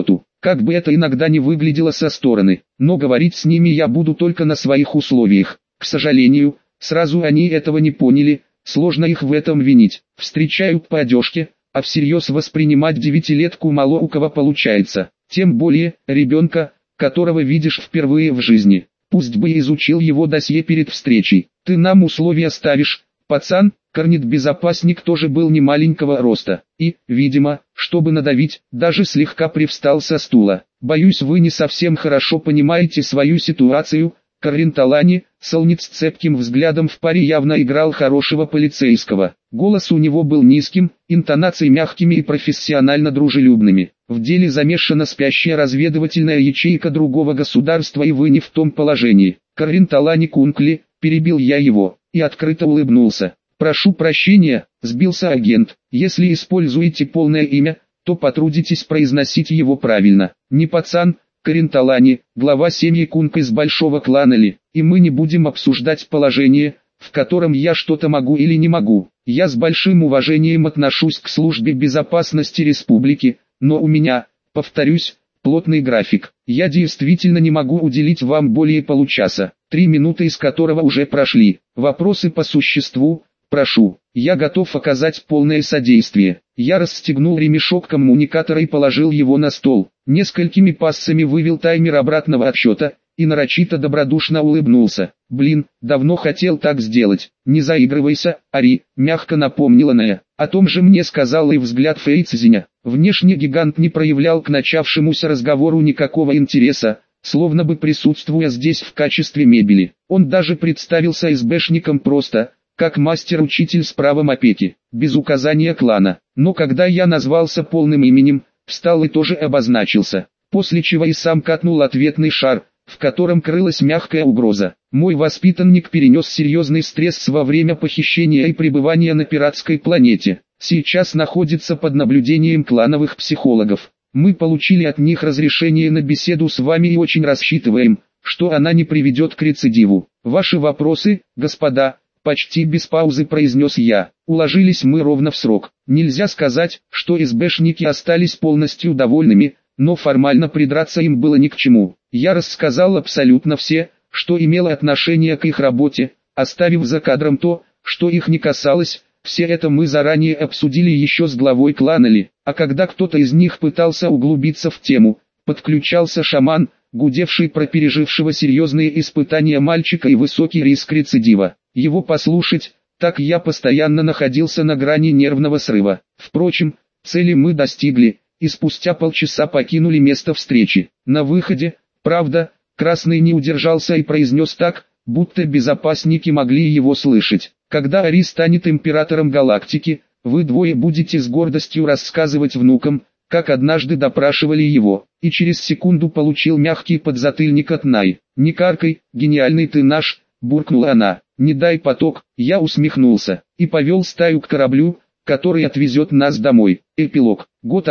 как бы это иногда не выглядело со стороны, но говорить с ними я буду только на своих условиях. К сожалению, сразу они этого не поняли, сложно их в этом винить. Встречают по одежке, а всерьез воспринимать девятилетку мало у кого получается. Тем более, ребенка, которого видишь впервые в жизни. Пусть бы изучил его досье перед встречей. Ты нам условия ставишь, пацан. Корнет-безопасник тоже был не маленького роста, и, видимо, чтобы надавить, даже слегка привстал со стула. Боюсь, вы не совсем хорошо понимаете свою ситуацию. Карренталани, Солнец цепким взглядом в паре явно играл хорошего полицейского. Голос у него был низким, интонации мягкими и профессионально дружелюбными. В деле замешана спящая разведывательная ячейка другого государства, и вы не в том положении. Карренталани Кункли, перебил я его, и открыто улыбнулся. «Прошу прощения», — сбился агент, — «если используете полное имя, то потрудитесь произносить его правильно. Не пацан, Карренталани, глава семьи Кунг из большого клана Ли, и мы не будем обсуждать положение, в котором я что-то могу или не могу. Я с большим уважением отношусь к службе безопасности республики, но у меня, повторюсь, плотный график. Я действительно не могу уделить вам более получаса, 3 минуты из которого уже прошли. Вопросы по существу? Прошу, я готов оказать полное содействие». Я расстегнул ремешок коммуникатора и положил его на стол. Несколькими пассами вывел таймер обратного отсчета и нарочито добродушно улыбнулся. «Блин, давно хотел так сделать. Не заигрывайся, Ари», — мягко напомнила Нея. О том же мне сказал и взгляд Фейцзиня. Внешне гигант не проявлял к начавшемуся разговору никакого интереса, словно бы присутствуя здесь в качестве мебели. Он даже представился СБшником просто, как мастер-учитель с правом опеки, без указания клана. Но когда я назвался полным именем, встал и тоже обозначился, после чего и сам катнул ответный шар, в котором крылась мягкая угроза. Мой воспитанник перенес серьезный стресс во время похищения и пребывания на пиратской планете. Сейчас находится под наблюдением клановых психологов. Мы получили от них разрешение на беседу с вами и очень рассчитываем, что она не приведет к рецидиву. Ваши вопросы, господа? Почти без паузы произнес я. Уложились мы ровно в срок. Нельзя сказать, что СБшники остались полностью довольными, но формально придраться им было ни к чему. Я рассказал абсолютно все, что имело отношение к их работе, оставив за кадром то, что их не касалось. Все это мы заранее обсудили еще с главой клана Ли. А когда кто-то из них пытался углубиться в тему, подключался шаман, гудевший про пережившего серьезные испытания мальчика и высокий риск рецидива. Его послушать, так я постоянно находился на грани нервного срыва. Впрочем, цели мы достигли, и спустя полчаса покинули место встречи. На выходе, правда, Красный не удержался и произнес так, будто безопасники могли его слышать. «Когда Ари станет императором галактики, вы двое будете с гордостью рассказывать внукам, как однажды допрашивали его», и через секунду получил мягкий подзатыльник от Най. «Не каркай, гениальный ты наш», буркнула она. «Не дай поток», я усмехнулся, и повел стаю к кораблю, который отвезет нас домой. Эпилог. Год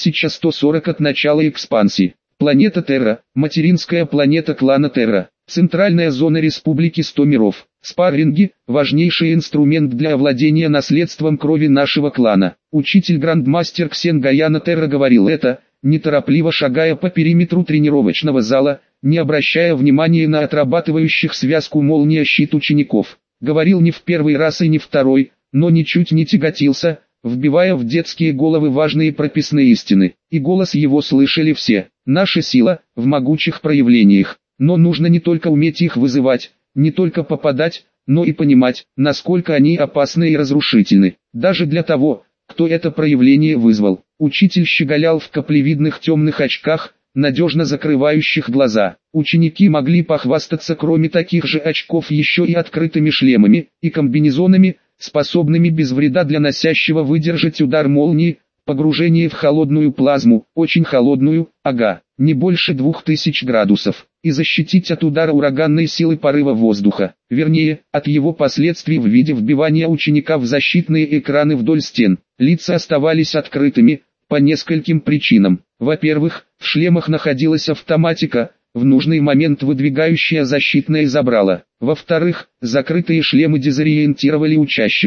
1140 от начала экспансии. Планета Терра, материнская планета клана Терра. Центральная зона республики 100 миров. Спарринги – важнейший инструмент для овладения наследством крови нашего клана. Учитель-грандмастер Ксен Гаяна Терра говорил это, неторопливо шагая по периметру тренировочного зала, не обращая внимания на отрабатывающих связку молния-щит учеников. Говорил не в первый раз и не второй, но ничуть не тяготился, вбивая в детские головы важные прописные истины. И голос его слышали все. Наша сила в могучих проявлениях, но нужно не только уметь их вызывать, не только попадать, но и понимать, насколько они опасны и разрушительны. Даже для того, кто это проявление вызвал. Учитель щеголял в каплевидных темных очках, надежно закрывающих глаза. Ученики могли похвастаться кроме таких же очков еще и открытыми шлемами и комбинезонами, способными без вреда для носящего выдержать удар молнии, погружение в холодную плазму, очень холодную, не больше 2000 градусов, и защитить от удара ураганной силы порыва воздуха, вернее, от его последствий в виде вбивания ученика в защитные экраны вдоль стен. Лица оставались открытыми, по нескольким причинам. Во-первых, в шлемах находилась автоматика, в нужный момент выдвигающая защитное забрало. Во-вторых, закрытые шлемы дезориентировали учащихся.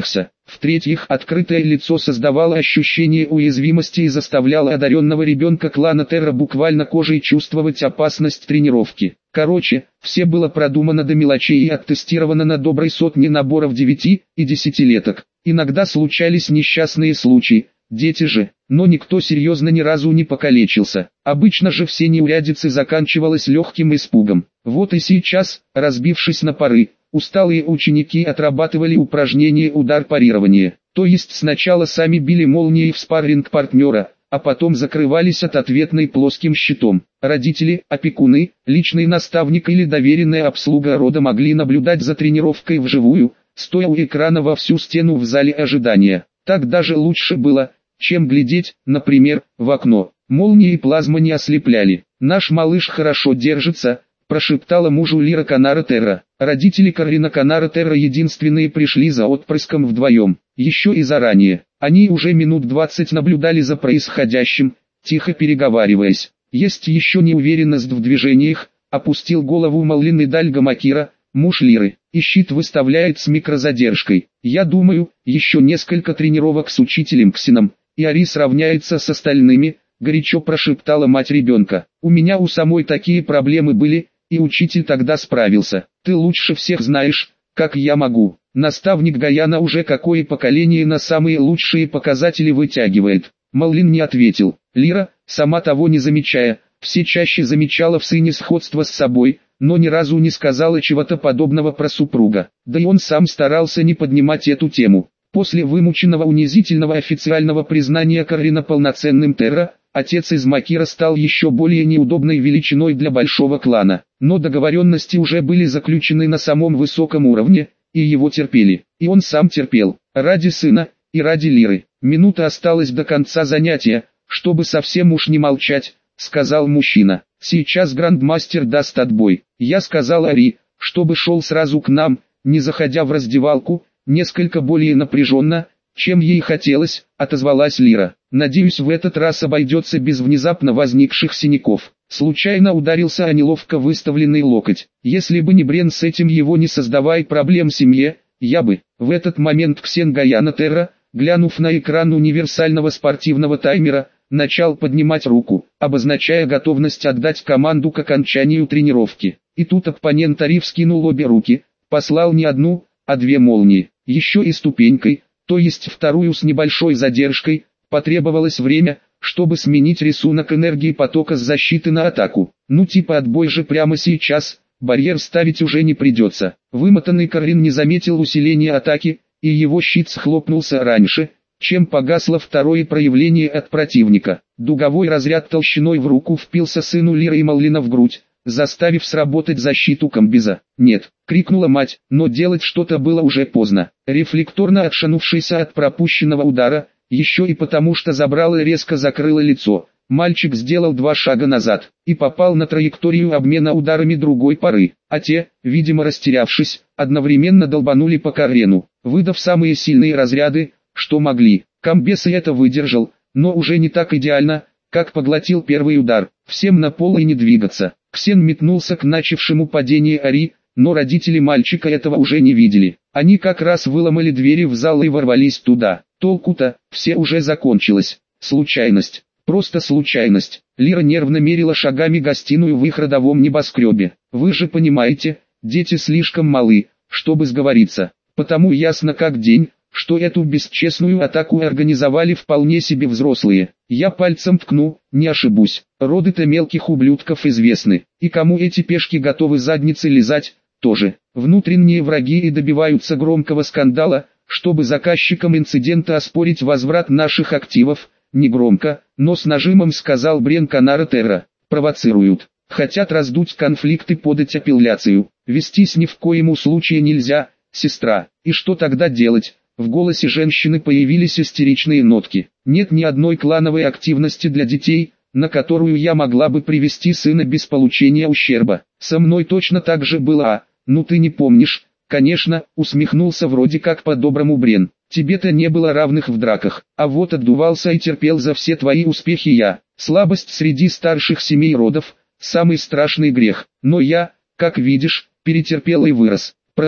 В-третьих, открытое лицо создавало ощущение уязвимости и заставляло одаренного ребенка клана Терра буквально кожей чувствовать опасность тренировки. Короче, все было продумано до мелочей и оттестировано на доброй сотне наборов 9 и 10-леток. Иногда случались несчастные случаи, дети же, но никто серьезно ни разу не покалечился. Обычно же все неурядицы заканчивалось легким испугом. Вот и сейчас, разбившись на пары, усталые ученики отрабатывали упражнения удар-парирование. То есть сначала сами били молнией в спарринг партнера, а потом закрывались от ответной плоским щитом. Родители, опекуны, личный наставник или доверенная обслуга рода могли наблюдать за тренировкой вживую, стоя у экрана во всю стену в зале ожидания. Так даже лучше было, чем глядеть, например, в окно. Молнии и плазма не ослепляли. «Наш малыш хорошо держится», – прошептала мужу Лира Канара Терра. Родители Каррина Канара Терра единственные пришли за отпрыском вдвоем. Еще и заранее. Они уже минут 20 наблюдали за происходящим, тихо переговариваясь. Есть еще неуверенность в движениях, опустил голову Маллин Идальга Макира, муж Лиры, и щит выставляет с микрозадержкой. Я думаю, еще несколько тренировок с учителем Ксеном, и Ари сравняется с остальными, горячо прошептала мать ребенка. У меня у самой такие проблемы были, и учитель тогда справился. Ты лучше всех знаешь, как я могу. Наставник Гаяна уже какое поколение на самые лучшие показатели вытягивает. Маллин не ответил. Лира, сама того не замечая, все чаще замечала в сыне сходство с собой, но ни разу не сказала чего-то подобного про супруга. Да и он сам старался не поднимать эту тему. После вымученного унизительного официального признания Каррина полноценным Терра, отец из Макира стал еще более неудобной величиной для большого клана. Но договоренности уже были заключены на самом высоком уровне, и его терпели. И он сам терпел, ради сына, и ради Лиры. Минута осталась до конца занятия, чтобы совсем уж не молчать, сказал мужчина. Сейчас грандмастер даст отбой. Я сказал Ари, чтобы шел сразу к нам, не заходя в раздевалку, несколько более напряженно, чем ей хотелось, отозвалась Лира. Надеюсь, в этот раз обойдется без внезапно возникших синяков. Случайно ударился о неловко выставленный локоть. Если бы не Брен с этим его не создавай проблем семье, я бы. В этот момент Ксен Гаяна Терра, глянув на экран универсального спортивного таймера, начал поднимать руку, обозначая готовность отдать команду к окончанию тренировки. И тут оппонент Ари вскинул обе руки, послал не одну, а две молнии. Еще и ступенькой, то есть вторую с небольшой задержкой, потребовалось время, чтобы сменить рисунок энергии потока с защиты на атаку. Ну типа отбой же прямо сейчас, барьер ставить уже не придется. Вымотанный Каррин не заметил усиления атаки, и его щит схлопнулся раньше, чем погасло второе проявление от противника. Дуговой разряд толщиной в руку впился сыну Лиры и Маллина в грудь, заставив сработать защиту комбиза. «Нет!» — крикнула мать, но делать что-то было уже поздно. Рефлекторно отшатнувшийся от пропущенного удара, еще и потому что забрало резко закрыло лицо, мальчик сделал 2 шага назад и попал на траекторию обмена ударами другой пары, а те, видимо растерявшись, одновременно долбанули по Каррену, выдав самые сильные разряды, что могли. Комбес и это выдержал, но уже не так идеально, как поглотил первый удар. Всем на пол и не двигаться. Ксен метнулся к начавшему падение Ари, но родители мальчика этого уже не видели. Они как раз выломали двери в зал и ворвались туда. Толку-то, все уже закончилось. Случайность. Просто случайность. Лира нервно мерила шагами гостиную в их родовом небоскребе. Вы же понимаете, дети слишком малы, чтобы сговориться. Потому ясно как день, что эту бесчестную атаку организовали вполне себе взрослые. Я пальцем ткну, не ошибусь. Роды-то мелких ублюдков известны. И кому эти пешки готовы задницы лизать, тоже. Внутренние враги и добиваются громкого скандала, чтобы заказчикам инцидента оспорить возврат наших активов. Негромко, но с нажимом сказал Брен Канара Терра. Провоцируют. Хотят раздуть конфликт и подать апелляцию. Вестись ни в коем случае нельзя, сестра. И что тогда делать? В голосе женщины появились истеричные нотки. Нет ни одной клановой активности для детей, на которую я могла бы привести сына без получения ущерба. Со мной точно так же было, ну ты не помнишь? Конечно, усмехнулся вроде как по-доброму Брен. Тебе-то не было равных в драках, а вот отдувался и терпел за все твои успехи я. Слабость среди старших семей родов – самый страшный грех. Но я, как видишь, перетерпел и вырос. Про то,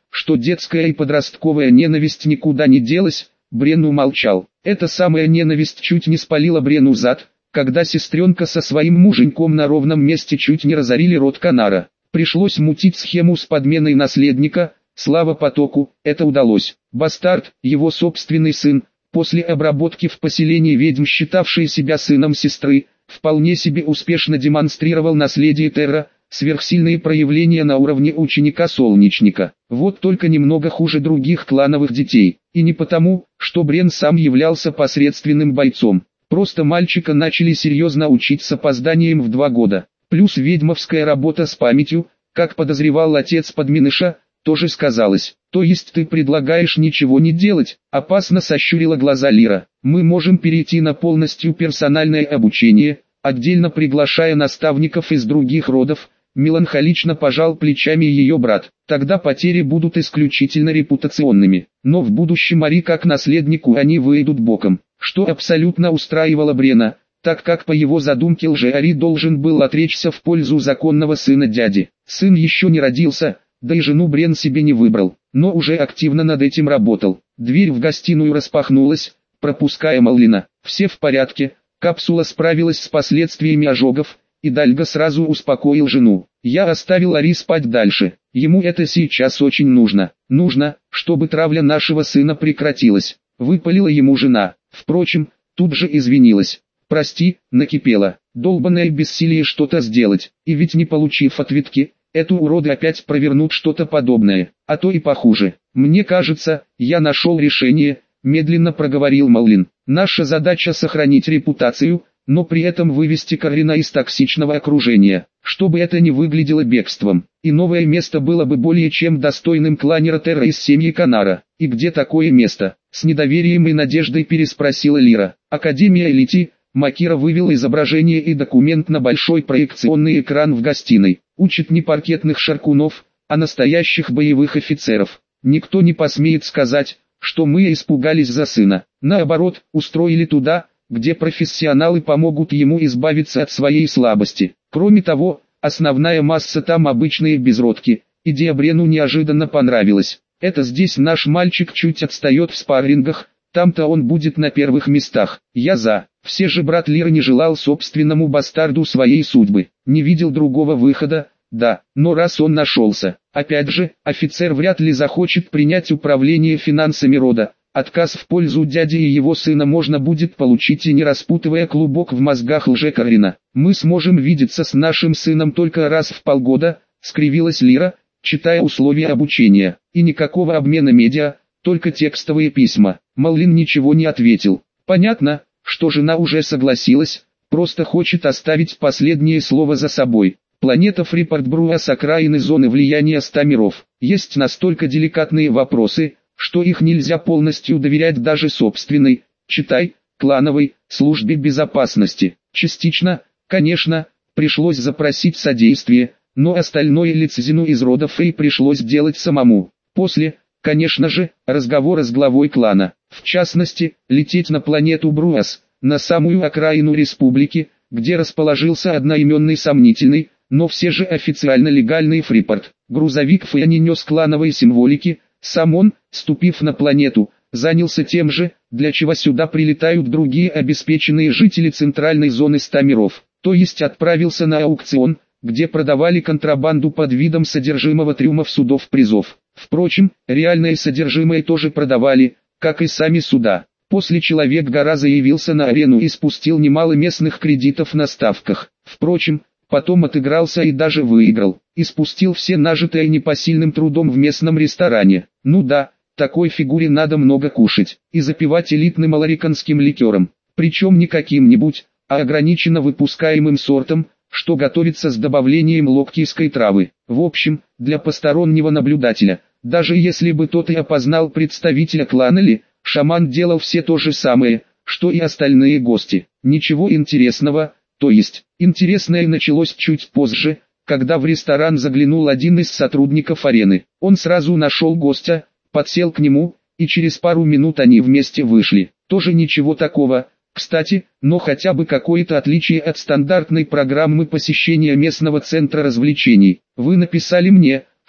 что детская и подростковая ненависть никуда не делась, Брен умолчал. Эта самая ненависть чуть не спалила Брену зад, когда сестренка со своим муженьком на ровном месте чуть не разорили род Канара. Пришлось мутить схему с подменой наследника, слава потоку, это удалось. Бастард, его собственный сын, после обработки в поселении ведьм, считавший себя сыном сестры, вполне себе успешно демонстрировал наследие Терра, сверхсильные проявления на уровне ученика-солнечника. Вот только немного хуже других клановых детей. И не потому, что Брен сам являлся посредственным бойцом. Просто мальчика начали серьезно учить с опозданием в 2 года. Плюс ведьмовская работа с памятью, как подозревал отец подменыша, тоже сказалось. То есть ты предлагаешь ничего не делать? Опасно сощурила глаза Лира. Мы можем перейти на полностью персональное обучение, отдельно приглашая наставников из других родов. Меланхолично пожал плечами ее брат. Тогда потери будут исключительно репутационными. Но в будущем Ари как наследнику они выйдут боком. Что абсолютно устраивало Брена, так как по его задумке лже-Ари должен был отречься в пользу законного сына дяди. Сын еще не родился, да и жену Брен себе не выбрал, но уже активно над этим работал. Дверь в гостиную распахнулась, пропуская Маллина. Все в порядке, капсула справилась с последствиями ожогов, и Дальга сразу успокоил жену. Я оставил Ари спать дальше, ему это сейчас очень нужно. Нужно, чтобы травля нашего сына прекратилась, выпалила ему жена. Впрочем, тут же извинилась. Прости, накипела, долбанное бессилие что-то сделать, и ведь не получив ответки, эту уроды опять провернут что-то подобное, а то и похуже. Мне кажется, я нашел решение, медленно проговорил Маллин. Наша задача сохранить репутацию, но при этом вывести Каррина из токсичного окружения, чтобы это не выглядело бегством, и новое место было бы более чем достойным кланера Терра из семьи Канара. И где такое место? С недоверием и надеждой переспросила Лира. Академия Элити. Макира вывел изображение и документ на большой проекционный экран в гостиной. Учит не паркетных шаркунов, а настоящих боевых офицеров. Никто не посмеет сказать, что мы испугались за сына. Наоборот, устроили туда, где профессионалы помогут ему избавиться от своей слабости. Кроме того, основная масса там обычные безродки. Идея Брену неожиданно понравилась. Это здесь наш мальчик чуть отстает в спаррингах, там-то он будет на первых местах. Я за. Все же брат Лира не желал собственному бастарду своей судьбы. Не видел другого выхода, да, но раз он нашелся. Опять же, офицер вряд ли захочет принять управление финансами рода. Отказ в пользу дяди и его сына можно будет получить и не распутывая клубок в мозгах лже-Каррина. Мы сможем видеться с нашим сыном только раз в полгода, скривилась Лира, читая условия обучения. И никакого обмена медиа, только текстовые письма. Маллин ничего не ответил. Понятно, что жена уже согласилась, просто хочет оставить последнее слово за собой. Планета Фрипорт-Бруас, окраины зоны влияния 100 миров. Есть настолько деликатные вопросы, что их нельзя полностью доверять даже собственной, читай, клановой, службе безопасности. Частично, конечно, пришлось запросить содействие, но остальное Лицзину из рода Фэй пришлось делать самому. После, конечно же, разговора с главой клана. В частности, лететь на планету Бруас, на самую окраину республики, где расположился одноименный сомнительный, но все же официально легальный Фрипорт. Грузовик Фэй не нес клановой символики, сам он, ступив на планету, занялся тем же, для чего сюда прилетают другие обеспеченные жители центральной зоны 100 миров, то есть отправился на аукцион, где продавали контрабанду под видом содержимого трюмов судов-призов. Впрочем, реальное содержимое тоже продавали, как и сами суда. После Человек-гора заявился на арену и спустил немало местных кредитов на ставках. Впрочем, потом отыгрался и даже выиграл. И спустил все нажитое непосильным трудом в местном ресторане. Ну да, такой фигуре надо много кушать. И запивать элитным алариканским ликером. Причем не каким-нибудь, а ограниченно выпускаемым сортом, что готовится с добавлением локтийской травы. В общем, для постороннего наблюдателя, даже если бы тот и опознал представителя клана Ли, шаман делал все то же самое, что и остальные гости. Ничего интересного, то есть, интересное началось чуть позже, когда в ресторан заглянул один из сотрудников арены. Он сразу нашел гостя, подсел к нему, и через пару минут они вместе вышли. Тоже ничего такого, кстати, но хотя бы какое-то отличие от стандартной программы посещения местного центра развлечений. Вы написали мне,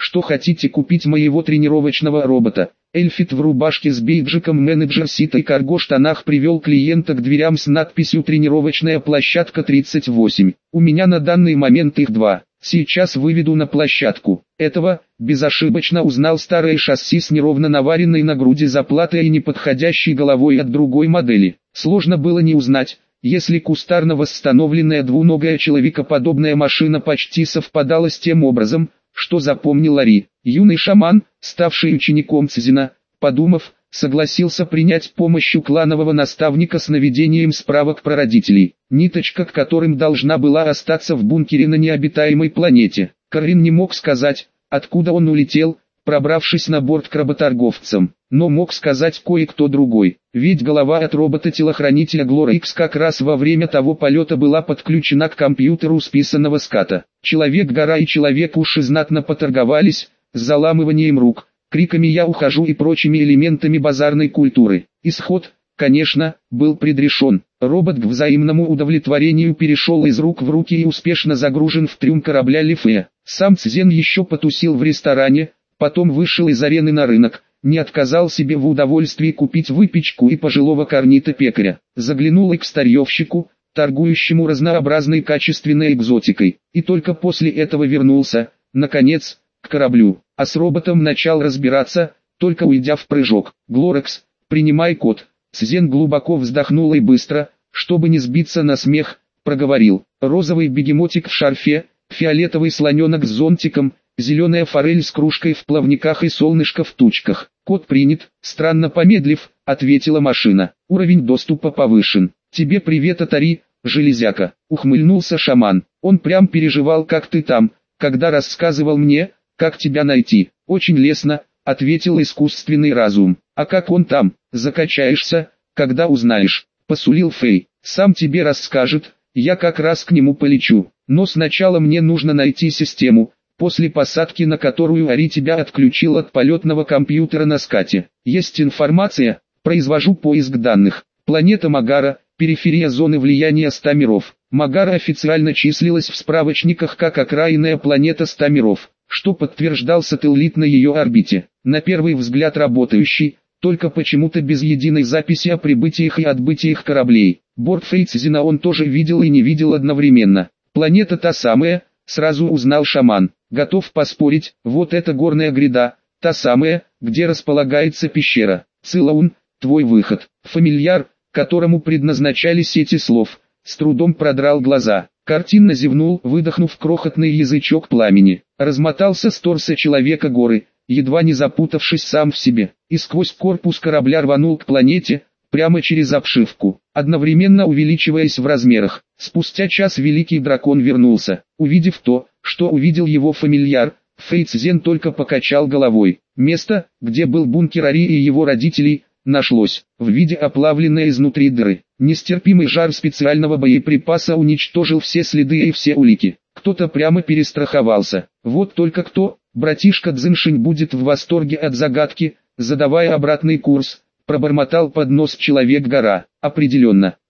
что хотите купить моего тренировочного робота. Эльфит в рубашке с бейджиком менеджер сита и карго штанах привел клиента к дверям с надписью «Тренировочная площадка 38». У меня на данный момент их 2. Сейчас выведу на площадку. Этого, безошибочно узнал старое шасси с неровно наваренной на груди заплатой и неподходящей головой от другой модели. Сложно было не узнать, если кустарно восстановленная двуногая человекоподобная машина почти совпадала с тем образом, что запомнил Ларри. Юный шаман, ставший учеником Цзина, подумав, согласился принять помощь у кланового наставника с наведением справок про родителей, ниточка к которым должна была остаться в бункере на необитаемой планете. Карин не мог сказать, откуда он улетел, пробравшись на борт к работорговцам, но мог сказать кое-кто другой, ведь голова от робота-телохранителя Глорикс как раз во время того полета была подключена к компьютеру списанного ската. Человек-гора и человек-уши знатно поторговались, с заламыванием рук, криками «я ухожу» и прочими элементами базарной культуры. Исход, конечно, был предрешен. Робот к взаимному удовлетворению перешел из рук в руки и успешно загружен в трюм корабля Лифея. Сам Цзен еще потусил в ресторане, потом вышел из арены на рынок, не отказал себе в удовольствии купить выпечку и пожилого корнита-пекаря. Заглянул и к старьевщику, торгующему разнообразной качественной экзотикой, и только после этого вернулся, наконец, к кораблю, а с роботом начал разбираться, только уйдя в прыжок. «Глорекс, принимай код». Цзен глубоко вздохнул и быстро, чтобы не сбиться на смех, проговорил: «Розовый бегемотик в шарфе, фиолетовый слоненок с зонтиком, зеленая форель с кружкой в плавниках и солнышко в тучках». «Код принят», странно помедлив, ответила машина. «Уровень доступа повышен». «Тебе привет от Ари, железяка», ухмыльнулся шаман. «Он прям переживал, как ты там, когда рассказывал мне, как тебя найти». «Очень лестно», ответил искусственный разум. «А как он там, закачаешься, когда узнаешь», посулил Фэй. «Сам тебе расскажет, я как раз к нему полечу. Но сначала мне нужно найти систему, после посадки на которую Ари тебя отключил от полетного компьютера на скате. Есть информация, произвожу поиск данных. Планета Магара, периферия зоны влияния 100 миров. Магара официально числилась в справочниках как окраинная планета 100 миров, что подтверждал сателлит на ее орбите. На первый взгляд работающий, только почему-то без единой записи о прибытиях и отбытиях кораблей. Борт Фейцзина он тоже видел и не видел одновременно. Планета та самая, сразу узнал шаман. Готов поспорить, вот эта горная гряда, та самая, где располагается пещера. Цилаун, твой выход. Фамильяр, которому предназначались эти слов, с трудом продрал глаза. Картинно зевнул, выдохнув крохотный язычок пламени. Размотался с торса человека горы, едва не запутавшись сам в себе, и сквозь корпус корабля рванул к планете, прямо через обшивку, одновременно увеличиваясь в размерах. Спустя час великий дракон вернулся. Увидев то, что увидел его фамильяр, Фейцзен только покачал головой. Место, где был бункер Ари и его родителей, нашлось, в виде оплавленной изнутри дыры. Нестерпимый жар специального боеприпаса уничтожил все следы и все улики. Кто-то прямо перестраховался. Вот только кто, братишка Цзиншинь будет в восторге от загадки, задавая обратный курс, пробормотал под нос человек-гора. Определенно.